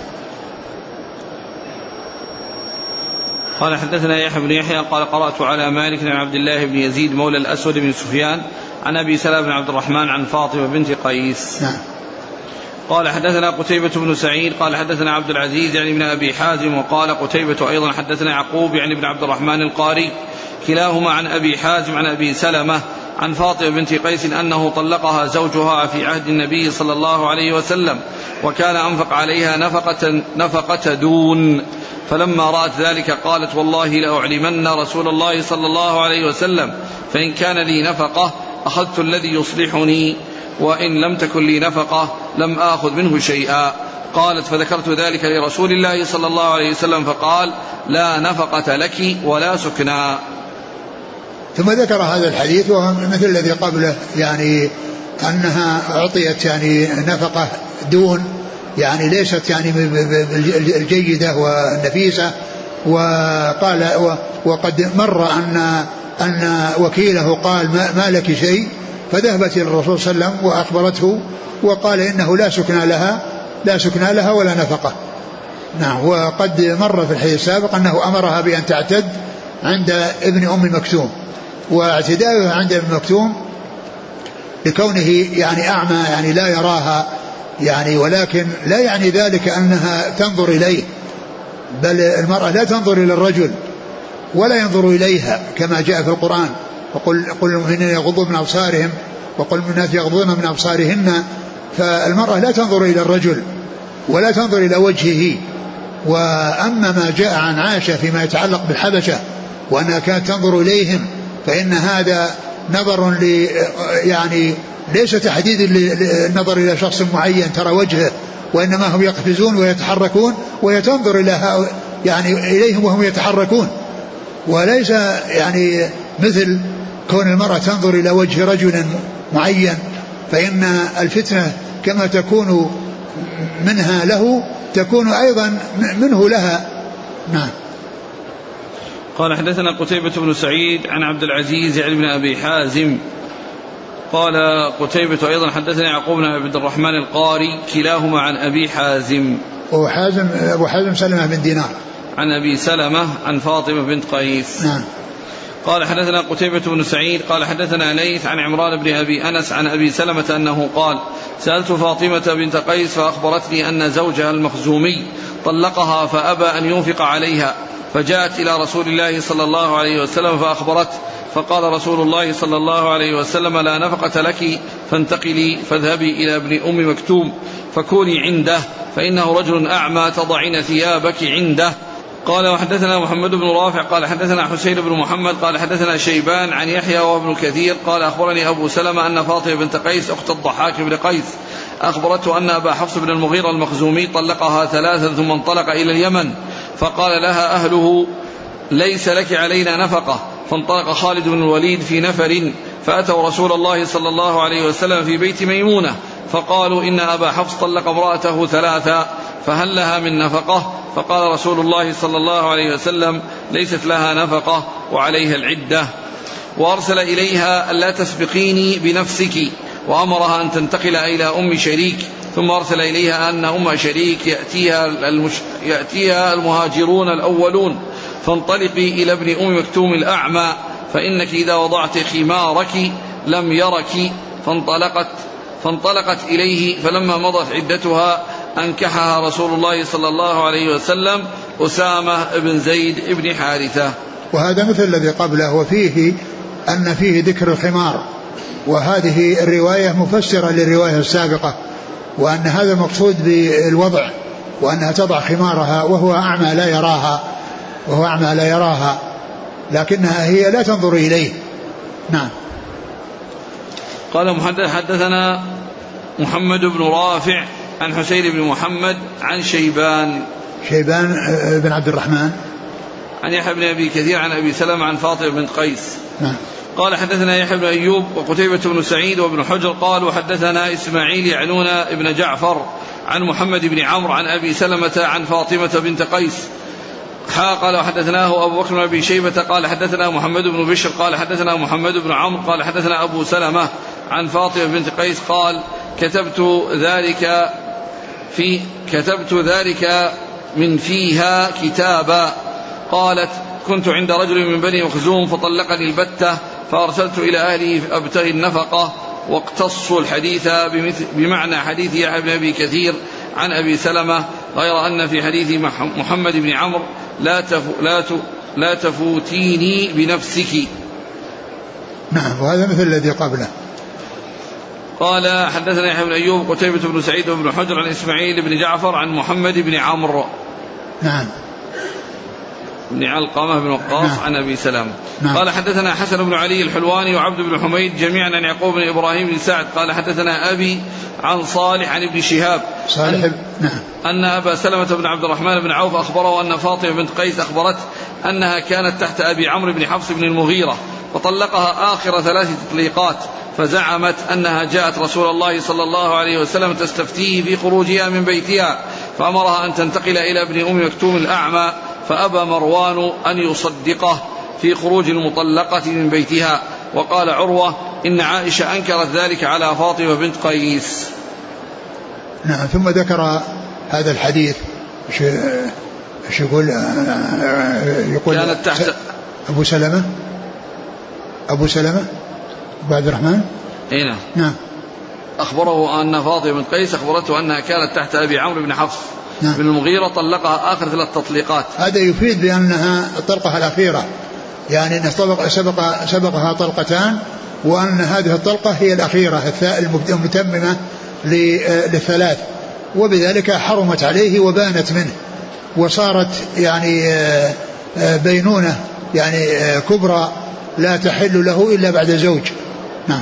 قال حدثنا يحيى بن يحيى قال قرأت على مالك عن عبد الله بن يزيد مولى الأسود بن سفيان عن أبي سلمة بن عبد الرحمن عن فاطمة بنت قيس. نعم. قال حدثنا قتيبة بن سعيد قال حدثنا عبد العزيز يعني ابن أبي حازم، وقال قتيبة أيضا حدثنا يعقوب يعني ابن عبد الرحمن القاري، كلاهما عن أبي حازم عن أبي سلمة عن فاطمة بنت قيس أنه طلقها زوجها في عهد النبي صلى الله عليه وسلم، وكان أنفق عليها نفقة دون، فلما رأت ذلك قالت والله لأعلمن رسول الله صلى الله عليه وسلم، فإن كان لي نفقة أخذت الذي يصلحني، وإن لم تكن لي نفقة لم آخذ منه شيئا. قالت فذكرت ذلك لرسول الله صلى الله عليه وسلم فقال لا نفقة لك ولا سكنا. ثم ذكر هذا الحديث وهو مثل الذي قبله، يعني أنها أعطيت يعني نفقة دون، يعني ليست يعني الجيدة والنفيسة. وقال وقد مر أن وكيله قال ما لك شيء، فذهبت إلى الرسول صلى الله عليه وسلم وأخبرته، وقال إنه لا سكن لها ولا نفقة. نعم. وقد مر في الحديث السابق أنه أمرها بأن تعتد عند ابن أم مكتوم، واعتداؤها عند ابن مكتوم لكونه يعني أعمى يعني لا يراها يعني، ولكن لا يعني ذلك أنها تنظر إليه، بل المرأة لا تنظر إلى الرجل ولا ينظر إليها كما جاء في القرآن، وقل للمؤمنين يغضوا من أبصارهم وقل للناس يغضون من أبصارهن. فالمرأة لا تنظر إلى الرجل ولا تنظر إلى وجهه. وأما ما جاء عن عائشة فيما يتعلق بالحبشة وأنها كانت تنظر إليهم، فإن هذا نظر يعني ليس تحديد للنظر إلى شخص معين ترى وجهه، وإنما هم يقفزون ويتحركون ويتنظر إلى يعني إليهم وهم يتحركون، وليس يعني مثل كون المرأة تنظر إلى وجه رجل معين، فإن الفتنة كما تكون منها له تكون أيضا منه لها. نعم. قال حدثنا قتيبة بن سعيد عن عبد العزيز يعني بن أبي حازم قال قتيبة أيضا حدثنا يعقوب بن عبد الرحمن القاري، كلاهما عن أبي حازم. أبو حازم سلمة بن دينار عن أبي سلمة عن فاطمة بنت قيس. نعم. قال حدثنا قتيبة بن سعيد قال حدثنا ليث عن عمران بن أبي أنس عن أبي سلمة أنه قال سألت فاطمة بنت قيس فأخبرتني أن زوجها المخزومي طلقها فأبى أن ينفق عليها، فجاءت إلى رسول الله صلى الله عليه وسلم فأخبرته، فقال رسول الله صلى الله عليه وسلم لا نفقة لك فانتقلي فاذهبي إلى ابن أم مكتوم فكوني عنده، فإنه رجل أعمى تضعين ثيابك عنده. قال وحدثنا محمد بن رافع قال حدثنا حسين بن محمد قال حدثنا شيبان عن يحيى وابن كثير قال أخبرني أبو سلمة أن فاطمة بنت قيس أخت الضحاك بن قيس أخبرته أن أبا حفص بن المغيرة المخزومي طلقها 3 ثم انطلق إلى اليمن، فقال لها أهله ليس لك علينا نفقة، فانطلق خالد بن الوليد في نفر فأتوا رسول الله صلى الله عليه وسلم في بيت ميمونة فقالوا إن أبا حفص طلق امرأته 3 فهل لها من نفقة؟ فقال رسول الله صلى الله عليه وسلم ليست لها نفقة وعليها العدة، وأرسل إليها ألا تسبقيني بنفسك، وأمرها أن تنتقل إلى أم شريك، ثم أرسل إليها أن أم شريك يأتيها المهاجرون الأولون، فانطلقي إلى ابن أم مكتوم الأعمى فإنك إذا وضعت خمارك لم يرك، فانطلقت إليه، فلما مضت عدتها أنكحها رسول الله صلى الله عليه وسلم أسامة بن زيد بن حارثة. وهذا مثل الذي قبله، وفيه أن فيه ذكر الخمار، وهذه الرواية مفسرة للرواية السابقة، وأن هذا مقصود بالوضع، وأنها تضع خمارها وهو أعمى لا يراها لكنها هي لا تنظر إليه. نعم. قال حدثنا محمد بن رافع عن حسين بن محمد عن شيبان بن عبد الرحمن عن يحيى بن أبي كثير عن أبي سلمة عن فاطمة بنت قيس. نعم. قال حدثنا يحيى بن أيوب وقتيبة بن سعيد وابن حجر قالوا حدثنا إسماعيل يعنون ابن جعفر عن محمد بن عمرو عن أبي سلمة عن فاطمة بنت قيس. قال وحدثناه أبو بكر بن أبي شيبة قال حدثنا محمد بن بشر قال حدثنا محمد بن عمرو قال حدثنا أبو سلمة عن فاطمة بنت قيس قال كتبت ذلك من فيها كتابا. قالت كنت عند رجل من بني مخزوم فطلقني البتة فأرسلت إلى أهلي أبتغي النفقة، واقتصوا الحديث بمعنى حديث يحيى بن أبي كثير عن أبي سلمة، غير أن في حديث محمد بن عمرو لا تفوتيني بنفسك. نعم. وهذا مثل الذي قبله. قال حدثنا يحيى بن أيوب قتيبة بن سعيد وابن حجر عن إسماعيل بن جعفر عن محمد بن عمرو نعم بن علقمة بن وقاص نعم. عن أبي سلمة. نعم. قال حدثنا حسن بن علي الحلواني وعبد بن حميد جميعا عن يعقوب بن إبراهيم بن سعد قال حدثنا أبي عن صالح عن ابن شهاب أن أبا سلمة بن عبد الرحمن بن عوف أخبره أن فاطمة بنت قيس أخبرت أنها كانت تحت أبي عمرو بن حفص بن المغيرة فطلقها آخر 3 تطليقات، فزعمت أنها جاءت رسول الله صلى الله عليه وسلم تستفتيه في خروجها من بيتها، فأمرها أن تنتقل إلى ابن أم مكتوم الأعمى، فأبى مروان أن يصدقه في خروج المطلقة من بيتها. وقال عروة إن عائشة أنكرت ذلك على فاطمة بنت قيس. نعم. ثم ذكر هذا الحديث يقول كانت تحت أبو سلمة عبد الرحمن. هنا نعم. أخبره أن فاطمة بنت قيس أخبرته أنها كانت تحت أبي عمرو بن حفص نعم. بن المغيرة طلقها آخر 3 تطليقات. هذا يفيد بأنها الطلقة الأخيرة، يعني أن سبقها طلقتان، وأن هذه الطلقة هي الأخيرة المتممة ل3، وبذلك حرمت عليه وبانت منه، وصارت يعني بينونة يعني كبرى لا تحل له إلا بعد زوج. نعم.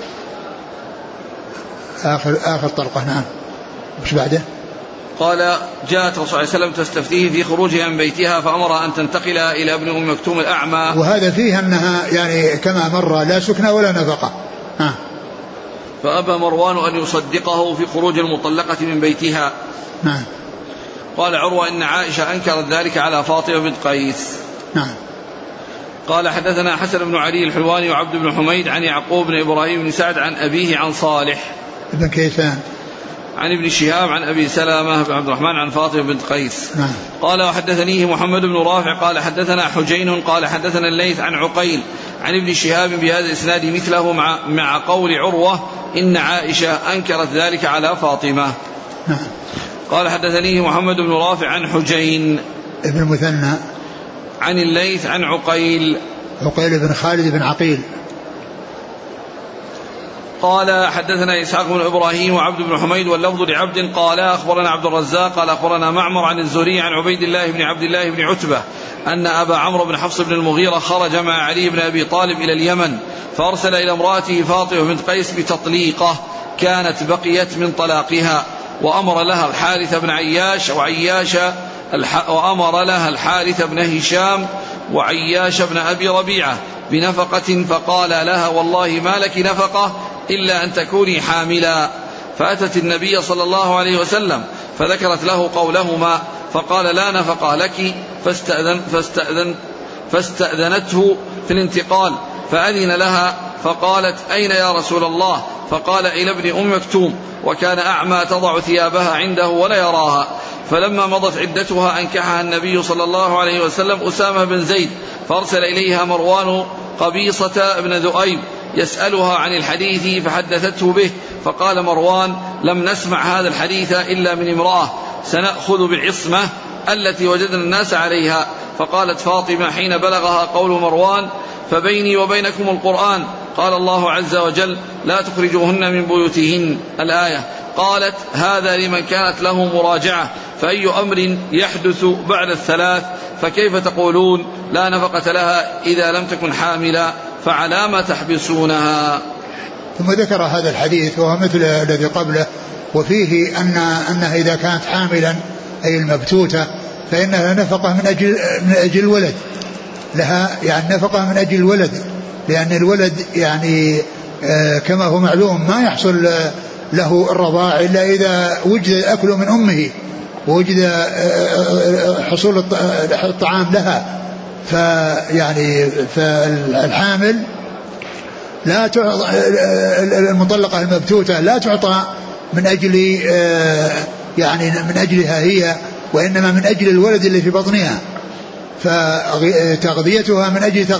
آخر طلقة. نعم. وش بعده؟ قال جاءت رسول الله صلى الله عليه وسلم تستفتيه في خروجها من بيتها فأمرها أن تنتقل إلى ابن أم مكتوم الأعمى. وهذا فيه أنها يعني كما مر لا سكنى ولا نفقة. فأبى مروان أن يصدقه في خروج المطلقة من بيتها. نعم. قال عروة إن عائشة أنكرت ذلك على فاطمة بنت قيس. نعم. قال حدثنا حسن بن علي الحلواني وعبد بن حميد عن يعقوب بن إبراهيم بن سعد عن أبيه عن صالح ابن كيسان عن ابن شهاب عن أبي سلمة بن عبد الرحمن عن فاطمة بنت قيس. نعم. قال وحدثنيه محمد بن رافع قال حدثنا حجين قال حدثنا الليث عن عقيل عن ابن شهاب بهذا الإسناد مثله مع قول عروة إن عائشة أنكرت ذلك على فاطمة. نعم. قال حدثنيه محمد بن رافع عن حجين ابن المثنى عن الليث عن عقيل بن خالد بن عقيل قال حدثنا إسحاق بن إبراهيم وعبد بن حميد واللفظ لعبد قال أخبرنا عبد الرزاق قال أخبرنا معمر عن الزهري عن عبيد الله بن عبد الله بن عتبة أن أبا عمرو بن حفص بن المغيرة خرج مع علي بن أبي طالب إلى اليمن فأرسل إلى امرأته فاطمة بنت قيس بتطليقة كانت بقيت من طلاقها وأمر لها الحارث بن عياش وأمر لها الحارث بن هشام وعياش بن أبي ربيعة بنفقة فقال لها والله ما لك نفقة إلا أن تكوني حاملا. فأتت النبي صلى الله عليه وسلم فذكرت له قولهما فقال لا نفقة لك فاستأذنته في الانتقال فأذن لها فقالت أين يا رسول الله؟ فقال إلى ابن أم مكتوم وكان أعمى تضع ثيابها عنده ولا يراها. فلما مضت عدتها أنكحها النبي صلى الله عليه وسلم أسامة بن زيد فأرسل إليها مروان قبيصة بن ذؤيب يسألها عن الحديث فحدثته به فقال مروان لم نسمع هذا الحديث إلا من امرأة سنأخذ بالعصمة التي وجدنا الناس عليها. فقالت فاطمة حين بلغها قول مروان فبيني وبينكم القرآن قال الله عز وجل لا تخرجوهن من بيوتهن الآية. قالت هذا لمن كانت له مراجعة فأي أمر يحدث بعد الثلاث فكيف تقولون لا نفقة لها إذا لم تكن حاملا فعلى ما تحبسونها. ثم ذكر هذا الحديث وهو مثل الذي قبله وفيه أنها إذا كانت حاملا أي المبتوتة فإنها نفقة من أجل الولد لها يعني نفقة من أجل الولد لأن الولد يعني كما هو معلوم ما يحصل له الرضاع إلا إذا وجد الأكل من أمه ووجد حصول الطعام لها. فيعني فالحامل لا المطلقة المبتوتة لا تعطى من أجل يعني من أجلها هي وإنما من أجل الولد اللي في بطنها فتغذيتها من أجل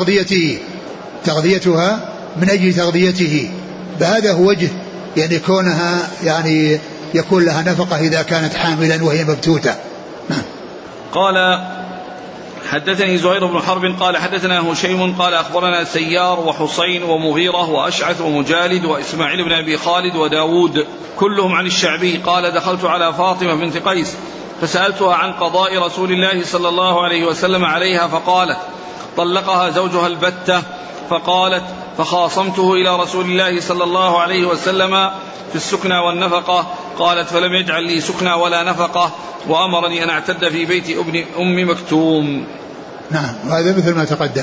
تغذيته بهذا هو وجه يعني كونها يعني يكون لها نفقة إذا كانت حاملا وهي مبتوتة. قال حدثني زهير بن حرب قال حدثنا هشيم قال أخبرنا سيار وحسين ومغيرة وأشعث ومجالد وإسماعيل بن أبي خالد وداود كلهم عن الشعبي قال دخلت على فاطمة بنت قيس فسألتها عن قضاء رسول الله صلى الله عليه وسلم عليها فقالت طلقها زوجها البتة فقالت فخاصمته إلى رسول الله صلى الله عليه وسلم في السكنى والنفقة قالت فلم يجعل لي سكنى ولا نفقة وأمرني أن أعتد في بيت ابن أم مكتوم. نعم وهذا مثل ما تقدم.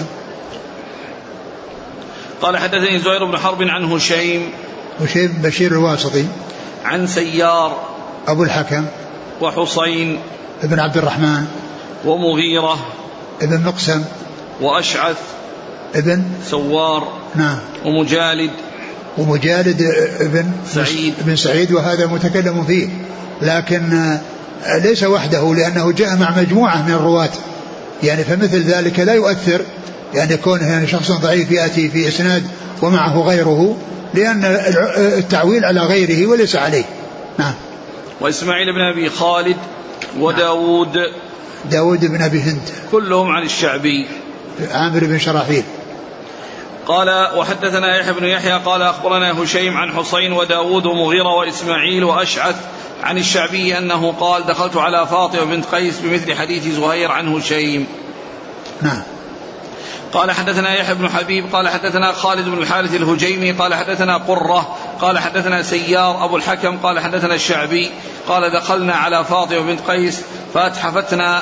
قال حدثني زهير بن حرب عن هشيم بشير الواسطي عن سيار أبو الحكم وحسين ابن عبد الرحمن ومغيرة ابن مقسم وأشعث ابن سوار نعم ومجالد ابن سعيد وهذا متكلم فيه لكن ليس وحده لأنه جاء مع مجموعة من الرواة يعني فمثل ذلك لا يؤثر يعني كونه يعني شخص ضعيف يأتي في إسناد ومعه غيره لأن التعويل على غيره وليس عليه. نعم. وإسماعيل بن أبي خالد وداود بن أبي هند كلهم عن الشعبي عامر بن شراحيل. قال وحدثنا يحيى بن يحيى قال أخبرنا هشيم عن حسين وداود ومغيرة وإسماعيل وأشعث عن الشعبي أنه قال دخلت على فاطمة بنت قيس بمثل حديث زهير عن هشيم. نعم. قال حدثنا يحيى بن حبيب قال حدثنا خالد بن الحارث الهجيمي قال حدثنا قرة قال حدثنا سيار أبو الحكم قال حدثنا الشعبي قال دخلنا على فاطمة بنت قيس فأتحفتنا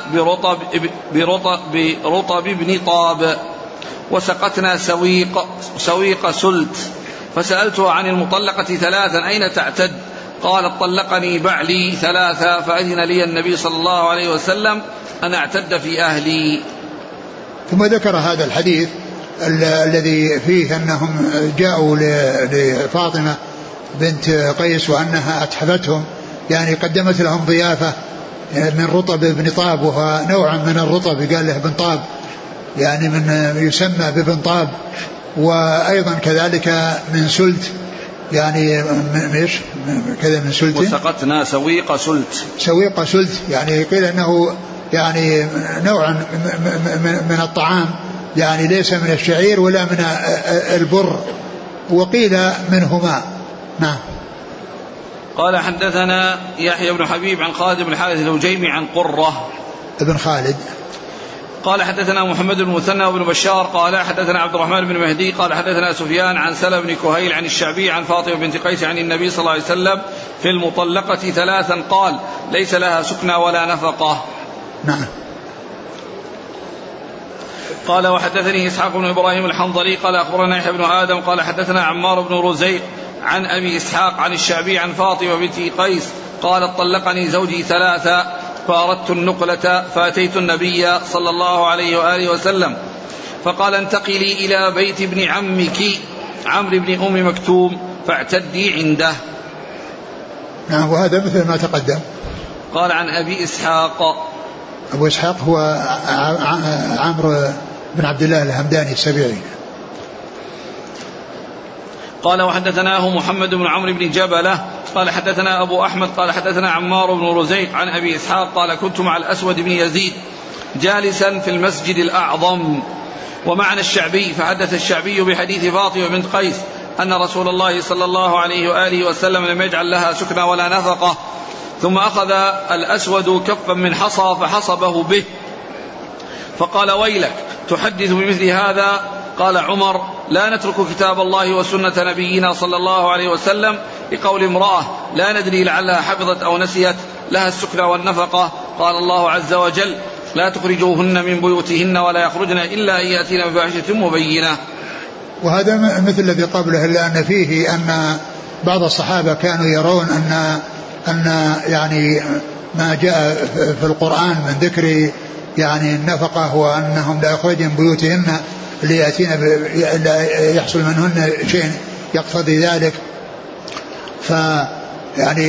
برطب ابن طاب وسقتنا سويق سلت فسألتها عن المطلقة ثلاثا أين تعتد؟ قالت طلقني بعلي ثلاثا فأذن لي النبي صلى الله عليه وسلم أن أعتد في أهلي. ثم ذكر هذا الحديث الذي فيه أنهم جاءوا لفاطمة بنت قيس وأنها أتحفتهم يعني قدمت لهم ضيافة من رطب ابن طاب وهو نوع من الرطب قال له ابن طاب يعني من يسمى بابن طاب وأيضا كذلك من سلت يعني مش كذا من سلت وسقتنا سويق سلت يعني قيل أنه يعني نوع من الطعام يعني ليس من الشعير ولا من البر وقيل منهما نعم. قال حدثنا يحيى بن حبيب عن خالد بن الحارث الهجيمي عن قرة ابن خالد. قال حدثنا محمد بن المثنى وابن بشار قال حدثنا عبد الرحمن بن مهدي قال حدثنا سفيان عن سلمة بن كهيل عن الشعبي عن فاطمة بنت قيس عن النبي صلى الله عليه وسلم في المطلقة 3 قال ليس لها سكنى ولا نفقة. نعم. قال وحدثني إسحاق بن إبراهيم الحنظلي قال أخبرنا يحيى بن آدم قال حدثنا عمار بن رزيق عن أبي إسحاق عن الشعبي عن فاطمة بنت قيس قالت طلقني زوجي 3 فأردت النقلة فأتيت النبي صلى الله عليه وآله وسلم فقال انتقلي إلى بيت ابن عمك عمرو بن أم مكتوم فاعتدي عنده. نعم. وهذا مثل ما تقدم. قال عن أبي إسحاق. أبو إسحاق هو عمرو بن عبد الله الهمداني السبيعي. قال وحدثناه محمد بن عمرو بن جبلة قال حدثنا أبو أحمد قال حدثنا عمار بن رزيق عن أبي إسحاق قال كنت مع الأسود بن يزيد جالسا في المسجد الأعظم ومعنا الشعبي فحدث الشعبي بحديث فاطمة بنت قيس أن رسول الله صلى الله عليه وآله وسلم لم يجعل لها سكنى ولا نفقة ثم أخذ الأسود كفا من حصى فحصبه به فقال ويلك تحدث بمثل هذا. قال عمر لا نترك كتاب الله وسنة نبينا صلى الله عليه وسلم لقول امرأة لا ندري لعلها حفظت أو نسيت لها السكنى والنفقة. قال الله عز وجل لا تخرجوهن من بيوتهن ولا يخرجن إلا أن يأتين بفاحشة مبينة. وهذا مثل الذي قبله إلا أن فيه أن بعض الصحابة كانوا يرون أن يعني ما جاء في القرآن من ذكر يعني النفقة وأنهم لا يخرجن من بيوتهن ليأتين يحصل منهن شيء يقتضي ذلك. فيعني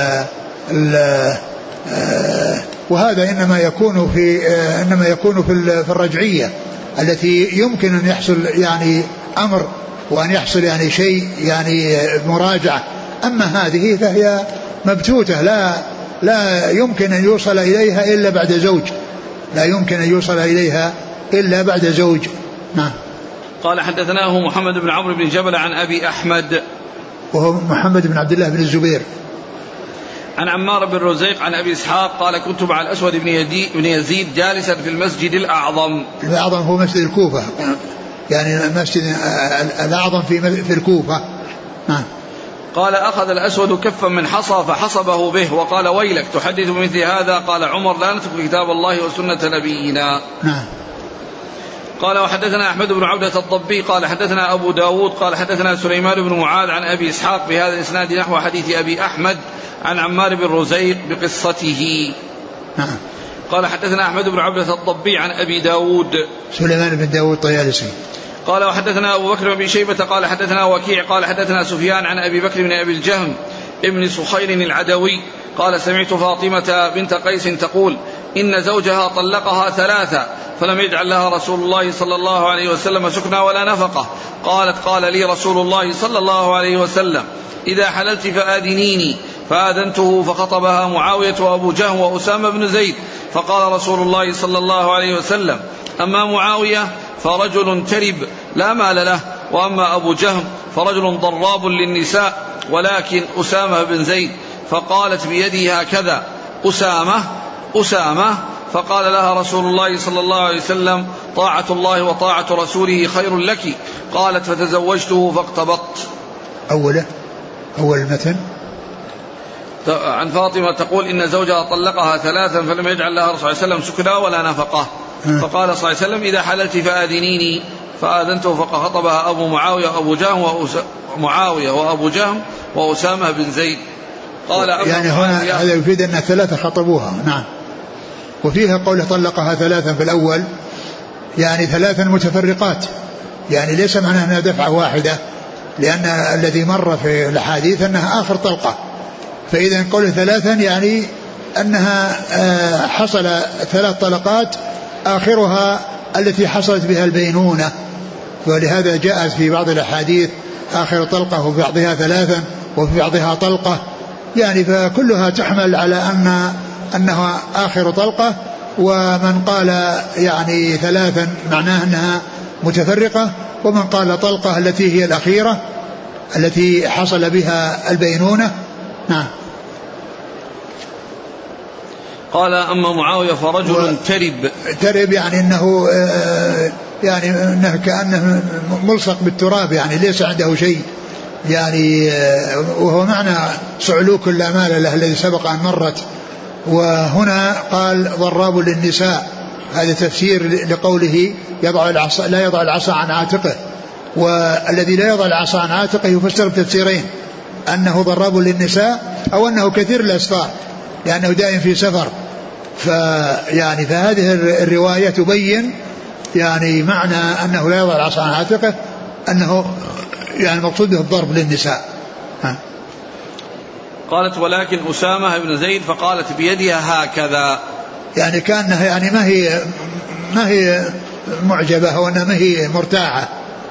وهذا إنما يكون في الرجعية التي يمكن أن يحصل يعني أمر وأن يحصل يعني شيء يعني مراجعة. أما هذه فهي مبتوتة لا يمكن أن يوصل إليها إلا بعد زوج، لا يمكن أن يوصل إليها إلا بعد زوج. نعم. قال حدثناه محمد بن عمرو بن جبل عن أبي أحمد وهو محمد بن عبد الله بن الزبير عن عمار بن رزيق عن أبي إسحاق قال كنت مع الأسود بن يزيد جالسا في المسجد الأعظم. الأعظم هو مسجد الكوفة، يعني المسجد الأعظم في الكوفة. نعم. قال أخذ الأسود كفا من حصى فحصبه به وقال ويلك تحدث بمثل هذا. قال عمر لا نترك كتاب الله وسنة نبينا. نعم. قال وحدثنا أحمد بن عبدة الضبي قال حدثنا أبو داود قال حدثنا سليمان بن معاذ عن أبي إسحاق بهذا الإسناد نحو حديث أبي أحمد عن عمار بن رزيق بقصته. نعم. قال حدثنا أحمد بن عبدة الضبي عن أبي داود سليمان بن داود طيالسي. قال وحدثنا أبو بكر بن شيبة قال حدثنا وكيع قال حدثنا سفيان عن أبي بكر بن أبي الجهم ابن سخير العدوي قال سمعت فاطمة بنت قيس تقول إن زوجها طلقها 3 فلم يجعل لها رسول الله صلى الله عليه وسلم سكنى ولا نفقة. قالت قال لي رسول الله صلى الله عليه وسلم إذا حللت فآذنيني فآذنته فخطبها معاوية وأبو جهم وأسامة بن زيد فقال رسول الله صلى الله عليه وسلم أما معاوية فرجل ترب لا مال له وأما أبو جهم فرجل ضراب للنساء ولكن أسامة بن زيد فقالت بيده هكذا أسامة فقال لها رسول الله صلى الله عليه وسلم طاعة الله وطاعة رسوله خير لك. قالت فتزوجته فاقتبضت. أول المتن عن فاطمة تقول إن زوجها طلقها 3 فلم يجعل لها رسول الله صلى الله عليه وسلم سكنى ولا نفقة. فقال صلى الله عليه وسلم إذا حللت فآذنيني فآذنته فخطبها أبو معاوية وأبو جهم وأسامة بن زيد. قال يعني هنا هذا يفيد أن 3 خطبوها. نعم. وفيها قوله طلقها 3 في الأول يعني 3 متفرقات، يعني ليس معناه أنها دفعة واحدة، لأن الذي مر في الحديث أنها آخر طلقة، فإذا قوله 3 يعني أنها حصل 3 طلقات آخرها التي حصلت بها البينونة، ولهذا جاءت في بعض الأحاديث آخر طلقة وفي بعضها 3 وفي بعضها طلقة، يعني فكلها تحمل على أنها آخر طلقة. ومن قال يعني 3 معناه أنها متفرقة، ومن قال طلقة التي هي الأخيرة التي حصل بها البينونة. نعم. قال أما معاوية فرجل ترب يعني أنه كأنه ملصق بالتراب، يعني ليس عنده شيء، يعني وهو معنى صعلوك الأمال له الذي سبق أن مرت. وهنا قال ضراب للنساء، هذا تفسير لقوله لا يضع العصا عن عاتقه، والذي لا يضع العصا عن عاتقه يفسر بتفسيرين، أنه ضراب للنساء أو أنه كثير الأسفار لأنه دائم في سفر. فهذه الرواية تبين يعني معنى أنه لا يضع العصا عن عاتقه، أنه يعني مقصود به الضرب للنساء. قالت ولكن أسامة بن زيد فقالت بيدها هكذا، يعني كأنها يعني ما هي معجبة وأنها ما هي مرتاحة.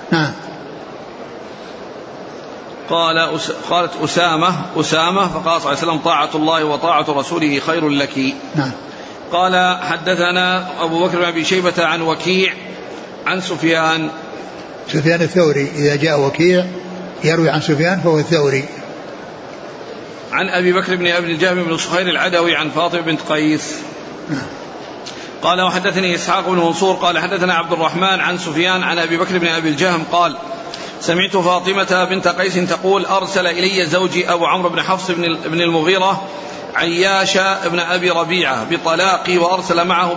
قالت أسامة فقال صلى الله عليه وسلم طاعة الله وطاعة رسوله خير لك. قال حدثنا أبو بكر بن أبي شيبة عن وكيع عن سفيان الثوري، إذا جاء وكيع يروي عن سفيان فهو الثوري. عن أبي بكر بن أبي الجهم بن صخير العدوي عن فاطمة بنت قيس. قال وحدثني إسحاق بن منصور قال حدثنا عبد الرحمن عن سفيان عن أبي بكر بن أبي الجهم قال سمعت فاطمة بنت قيس تقول أرسل إلي زوجي أبو عمرو بن حفص بن المغيرة عياش بن أبي ربيعة بطلاقي، وأرسل معه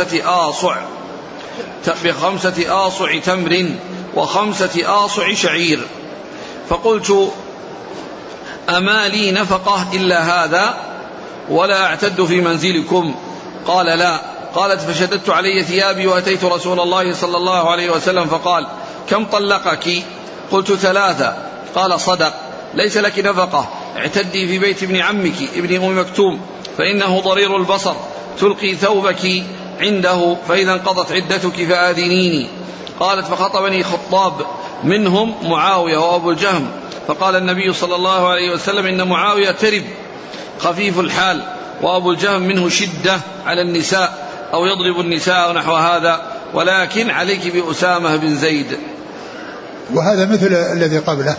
بخمسة آصع تمر و5 آصع شعير، فقلت أما لي نفقة إلا هذا ولا أعتد في منزلكم؟ قال لا. قالت فشددت علي ثيابي وأتيت رسول الله صلى الله عليه وسلم فقال كم طلقك؟ قلت 3. قال صدق، ليس لك نفقة، اعتدي في بيت ابن عمك ابن أم مكتوم فإنه ضرير البصر، تلقي ثوبك عنده فإذا انقضت عدتك فآذنيني. قالت فخطبني خطاب منهم معاوية وأبو الجهم، فقال النبي صلى الله عليه وسلم إن معاوية ترب خفيف الحال، وأبو الجهم منه شدة على النساء أو يضرب النساء نحو هذا، ولكن عليك بأسامة بن زيد. وهذا مثل الذي قبله.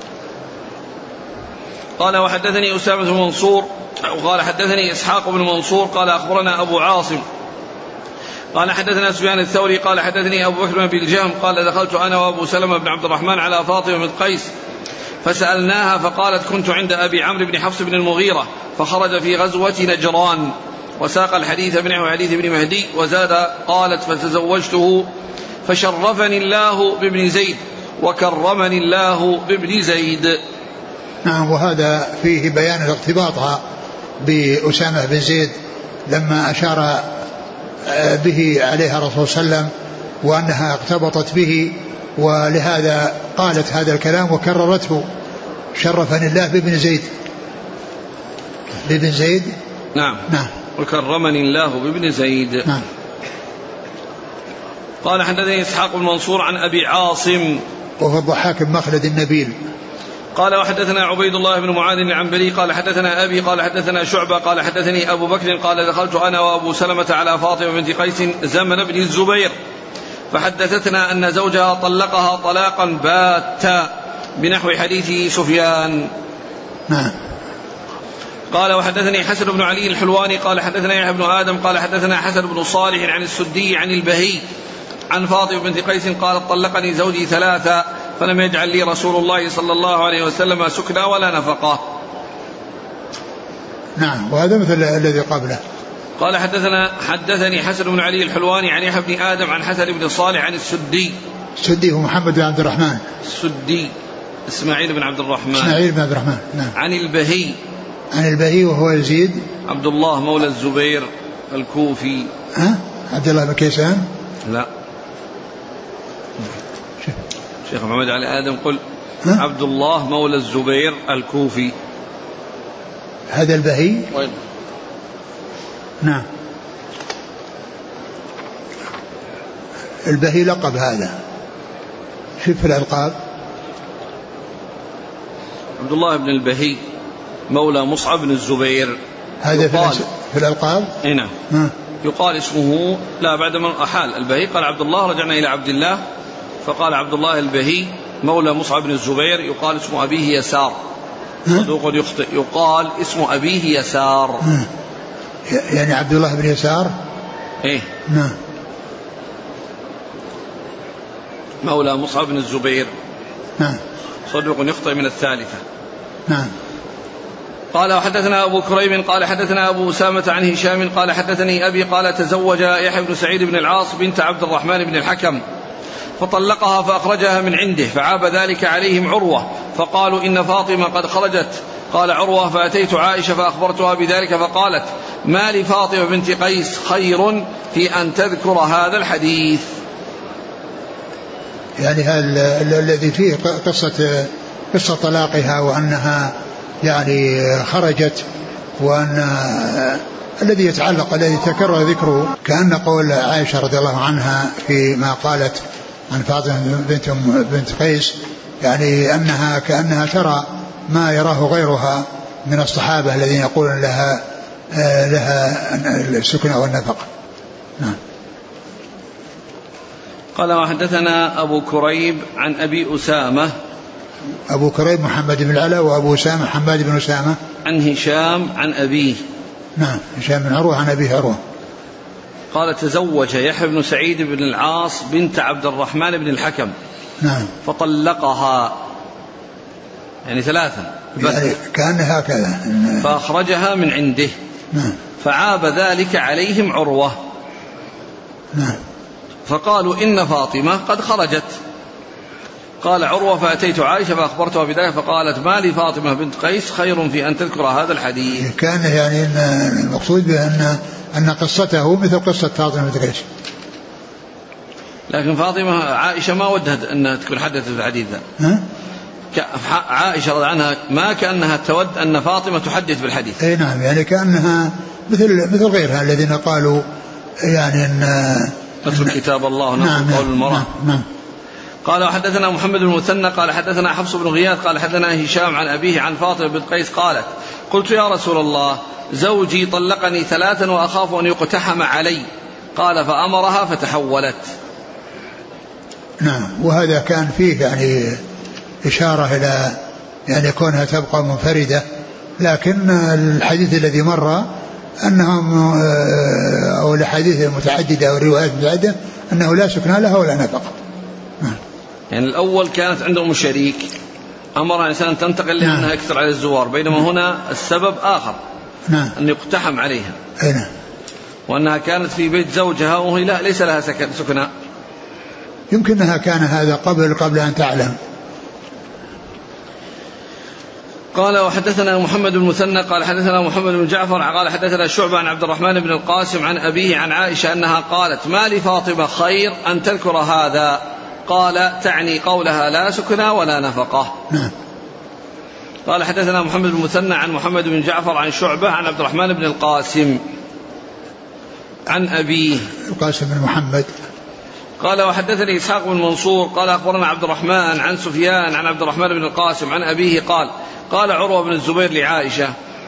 قال وحدثني أسامة بن منصور وقال حدثني إسحاق بن منصور قال أخبرنا أبو عاصم قال حدثنا سفيان الثوري قال حدثني أبو بكر بن الجهم قال دخلت أنا وأبو سلمة بن عبد الرحمن على فاطمة بن قيس فسألناها فقالت كنت عند أبي عمرو بن حفص بن المغيرة فخرج في غزوة نجران، وساق الحديث بنحو حديث ابن مهدي وزاد قالت فتزوجته فشرفني الله بابن زيد وكرمني الله بابن زيد. نعم. وهذا فيه بيان ارتباطها بأسامة بن زيد لما أشار به عليها الرسول صلى الله عليه وسلم وأنها ارتبطت به، ولهذا قالت هذا الكلام وكررته شرفني الله بابن زيد. نعم. وكرمني الله بابن زيد. نعم. قال حدثني إسحاق بن منصور عن أبي عاصم وهو الضحاك بن مخلد النبيل. قال وحدثنا عبيد الله بن معاذ العنبري قال حدثنا أبي قال حدثنا شعبة قال حدثني أبو بكر قال دخلت أنا وأبو سلمة على فاطمة بنت قيس زمن بن الزبير فحدثتنا أن زوجها طلقها طلاقا باتا بنحو حديث سفيان. نعم. قال وحدثني حسن بن علي الحلواني قال حدثنا يحيى بن آدم قال حدثنا حسن بن صالح عن السدي عن البهي عن فاطمة بنت قيس قالت طلقني زوجي 3 فلم يجعل لي رسول الله صلى الله عليه وسلم سكنى ولا نفقة. نعم. وهذا مثل الذي قبله. قال حدثني حسن بن علي الحلواني عن يحيى بن آدم عن حسن بن صالح عن السدي هو محمد بن عبد الرحمن إسماعيل بن عبد الرحمن. نعم. عن البهي وهو يزيد عبد الله مولى الزبير الكوفي. عبد الله بن كيسان. لا شيخ محمد علي آدم قل عبد الله مولى الزبير الكوفي. هذا البهي. نعم. البهي لقب هذا. شوف الألقاب. عبد الله بن البهي مولى مصعب بن الزبير. هذا في الألقاب. نعم. يقال اسمه لا بعد من أحال البهي قال عبد الله رجعنا إلى عبد الله فقال عبد الله البهي مولى مصعب بن الزبير يقال اسم أبيه يسار، صدوق يخطئ، يقال اسم أبيه يسار. يعني عبد الله بن يسار. إيه نعم. مولى مصعب بن الزبير. نعم. صدوق يخطئ من الثالثة. نعم. قال وحدثنا أبو كريب قال حدثنا أبو أسامة عن هشام قال حدثني أبي قال تزوج يحيى بن سعيد بن العاص بنت عبد الرحمن بن الحكم فطلقها فأخرجها من عنده فعاب ذلك عليهم عروة فقالوا إن فاطمة قد خرجت. قال عروة فأتيت عائشة فأخبرتها بذلك فقالت ما لفاطمة بنت قيس خير في أن تذكر هذا الحديث. يعني هذا الذي فيه قصة طلاقها وأنها يعني خرجت، وأن الذي يتعلق الذي تكرر ذكره كأن قول عائشة رضي الله عنها فيما قالت عن فاطمة بنت قيس، يعني أنها كأنها ترى ما يراه غيرها من الصحابة الذين يقولون لها السكنة والنفقة. نعم. قال وحدثنا أبو كريب عن أبي أسامة. أبو كريب محمد بن العلاء، وأبو أسامة حماد بن أسامة. عن هشام عن أبيه. نعم. هشام بن عروة عن أبيه عروة. قال تزوج يحيى بن سعيد بن العاص بنت عبد الرحمن بن الحكم. نعم. فطلقها يعني 3 يعني كأنها كذا فأخرجها من عنده. نعم. فعاب ذلك عليهم عروة. نعم. فقالوا إن فاطمة قد خرجت. قال عروة فأتيت عائشة فأخبرتها بذلك فقالت ما لي فاطمة بنت قيس خير في أن تذكر هذا الحديث. كان يعني المقصود بأن قصته مثل قصة فاطمة بنت قيس، لكن فاطمة عائشة ما ودت أنها تكون حدثت في الحديث ذا. عائشة رضي عنها ما كأنها تود أن فاطمة تحدث بالحديث. أي نعم، يعني كأنها مثل غيرها الذين قالوا يعني أن نترك كتاب الله ونترك قول المرأة. نعم. قال وحدثنا محمد بن المثنى قال حدثنا حفص بن غياث قال حدثنا هشام عن أبيه عن فاطمة بنت قيس قالت قلت يا رسول الله زوجي طلقني 3 وأخاف أن يقتحم علي. قال فأمرها فتحولت. نعم. وهذا كان فيه يعني إشارة إلى يعني كونها تبقى منفردة، لكن الحديث الذي مر أنهم أو الحديث المتعددة أو الروايات المتعددة أنه لا سكن لها ولا نفقة. يعني الأول كانت عندهم شريك أمر الإنسان تنتقل لأنها أكثر على الزوار، بينما هنا السبب آخر. نعم. أن يقتحم عليها. نعم. وأنها كانت في بيت زوجها وهي ليس لها سكناء. يمكنها كان هذا قبل أن تعلم. قال وحدثنا محمد بن المثنى قال حدثنا محمد بن جعفر قال حدثنا شعبة عن عبد الرحمن بن القاسم عن أبيه عن عائشة أنها قالت ما لفاطمة خير أن تذكر هذا. قال تعني قولها لا سكنى ولا نفقة. نعم. قال حدثنا محمد بن المثنى عن محمد بن جعفر عن شعبة عن عبد الرحمن بن القاسم عن أبيه القاسم بن محمد. قال وحدثني إسحاق بن منصور قال أخبرنا عبد الرحمن عن سفيان عن عبد الرحمن بن القاسم عن أبيه قال عروة بن الزبير لعائشة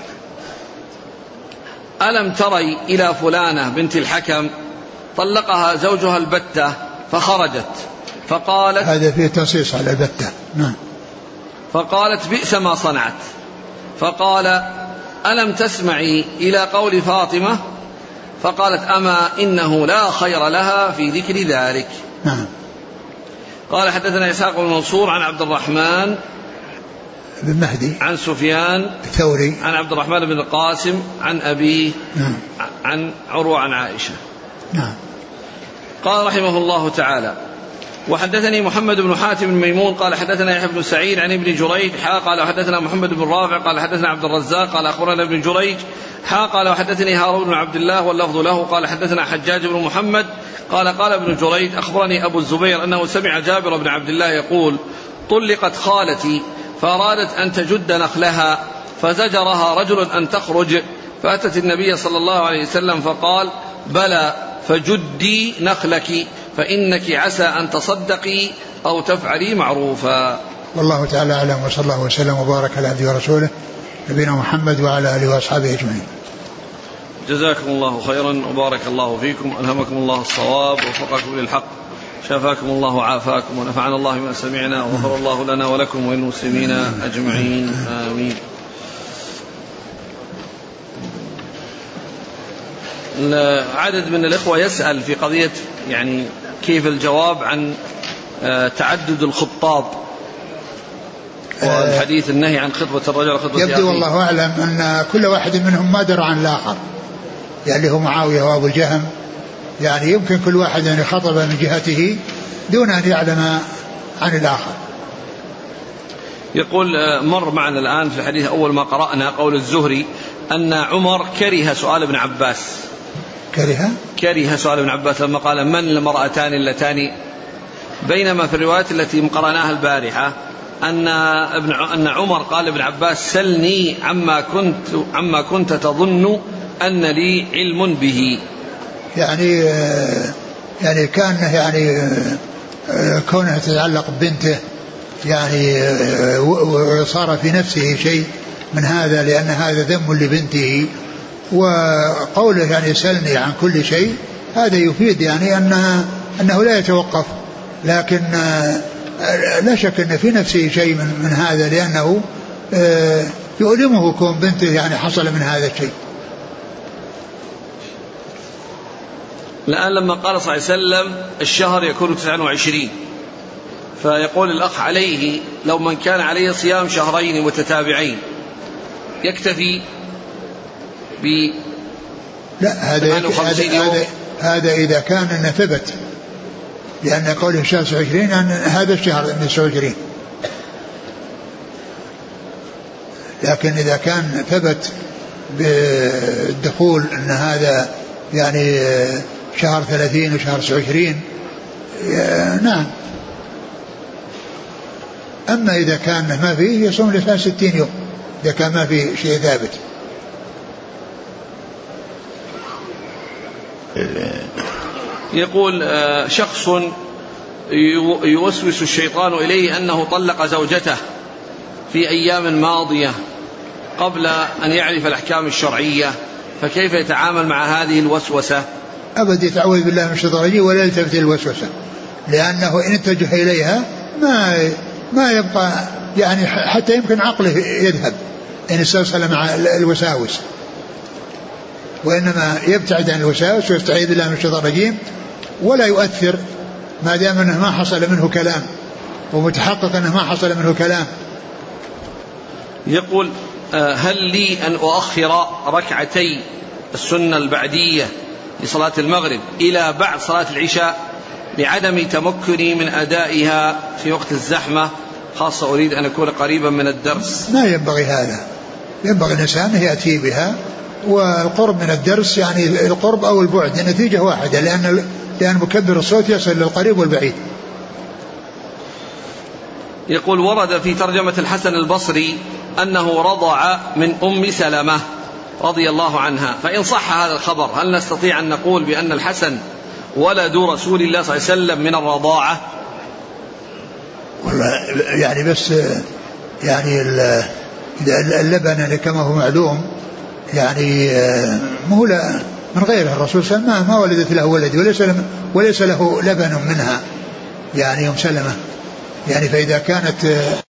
ألم تري إلى فلانة بنت الحكم طلقها زوجها البتة فخرجت فقالت هذا فيه تنصيص على البتة. نعم. فقالت بئس ما صنعت. فقال ألم تسمعي إلى قول فاطمة؟ فقالت أما إنه لا خير لها في ذكر ذلك. نعم. قال حدثنا إسحاق بن منصور عن عبد الرحمن بن مهدي عن سفيان الثوري عن عبد الرحمن بن القاسم عن أبيه. نعم. عن عروة عن عائشة. نعم. قال رحمه الله تعالى وحدثني محمد بن حاتم بن ميمون قال حدثنا يحيى بن سعيد عن ابن جريج قال حدثنا محمد بن رافع قال حدثنا عبد الرزاق قال أخبرنا ابن جريج قال وحدثني هارون بن عبد الله واللفظ له قال حدثنا حجاج بن محمد قال ابن جريج أخبرني أبو الزبير أنه سمع جابر بن عبد الله يقول طلقت خالتي فأرادت أن تجد نخلها فزجرها رجل أن تخرج فأتت النبي صلى الله عليه وسلم فقال بلى فجدي نخلك فإنك عسى أن تصدقي أو تفعلي معروفا. والله تعالى أعلم، وصلى الله وسلم وبارك على عبده ورسوله نبينا محمد وعلى آله وأصحابه أجمعين. جزاكم الله خيرا وبارك الله فيكم، ألهمكم الله الصواب ووفقكم للحق شافاكم الله وعافاكم ونفعنا الله بما سمعنا وغفر الله لنا ولكم وللمسلمين أجمعين آمين. عدد من الإخوة يسأل في قضية يعني كيف الجواب عن تعدد الخطاب والحديث النهي عن خطبة الرجل خطبة يبدو والله أعلم أن كل واحد منهم ما درى عن الآخر، يعني هو معاوية وأبو الجهم، يعني يمكن كل واحد أن يخطب من جهته دون أن يعلم عن الآخر. يقول مر معنا الآن في الحديث أول ما قرأنا قول الزهري أن عمر كره سؤال ابن عباس، كره سؤال ابن عباس لما قال من المرأتان اللتان، بينما في الروايات التي قرأناها البارحة أن عمر قال ابن عباس سلني عما كنت تظن أن لي علم به. يعني كان يعني كونه تتعلق ببنته يعني وصار في نفسه شيء من هذا، لأن هذا ذم لبنته، وقوله يعني سلني عن كل شيء هذا يفيد يعني أنه لا يتوقف، لكن لا شك أن في نفسه شيء من هذا، لأنه يؤلمه كون بنته يعني حصل من هذا الشيء. الآن لما قال صلى الله عليه وسلم الشهر يكون 29، فيقول الأخ عليه لو من كان عليه صيام شهرين متتابعين يكتفي ب لا هذا إذا كان أنه ثبت، لأن قوله شهر 29 أن هذا الشهر 29، لكن إذا كان ثبت بالدخول أن هذا يعني شهر 30 وشهر 29 نعم. أما إذا كان ما فيه يصوم لسان 60 يوم إذا كان ما فيه شيء ثابت. يقول شخص يوسوس الشيطان إليه أنه طلق زوجته في أيام ماضية قبل أن يعرف الأحكام الشرعية، فكيف يتعامل مع هذه الوسوسة؟ أبدا يتعوذ بالله من الشيطان الرجيم ولا يلتفت الوسوسة، لأنه إن اتجه إليها ما يبقى يعني حتى يمكن عقله يذهب إن استوصل مع الوساوس، وإنما يبتعد عن الوساوس ويستعيذ بالله من الشيطان الرجيم ولا يؤثر ما دام أنه ما حصل منه كلام ومتحقق أنه ما حصل منه كلام. يقول هل لي أن أؤخر ركعتي السنة البعدية لصلاة المغرب إلى بعد صلاة العشاء لعدم تمكني من أدائها في وقت الزحمة، خاصة أريد أن أكون قريبا من الدرس؟ ما ينبغي هذا، ينبغي الإنسان يأتي بها، والقرب من الدرس يعني القرب أو البعد النتيجة واحدة، لأن مكبر الصوت يصل للقريب والبعيد. يقول ورد في ترجمة الحسن البصري أنه رضع من أم سلمة رضي الله عنها، فإن صح هذا الخبر هل نستطيع أن نقول بأن الحسن ولد رسول الله صلى الله عليه وسلم من الرضاعة؟ والله يعني بس يعني اللبن كما هو معلوم يعني مهلا من غيره، الرسول صلى الله عليه وسلم ما ولدت له ولد وليس له لبن منها يعني أم سلمة يعني، فإذا كانت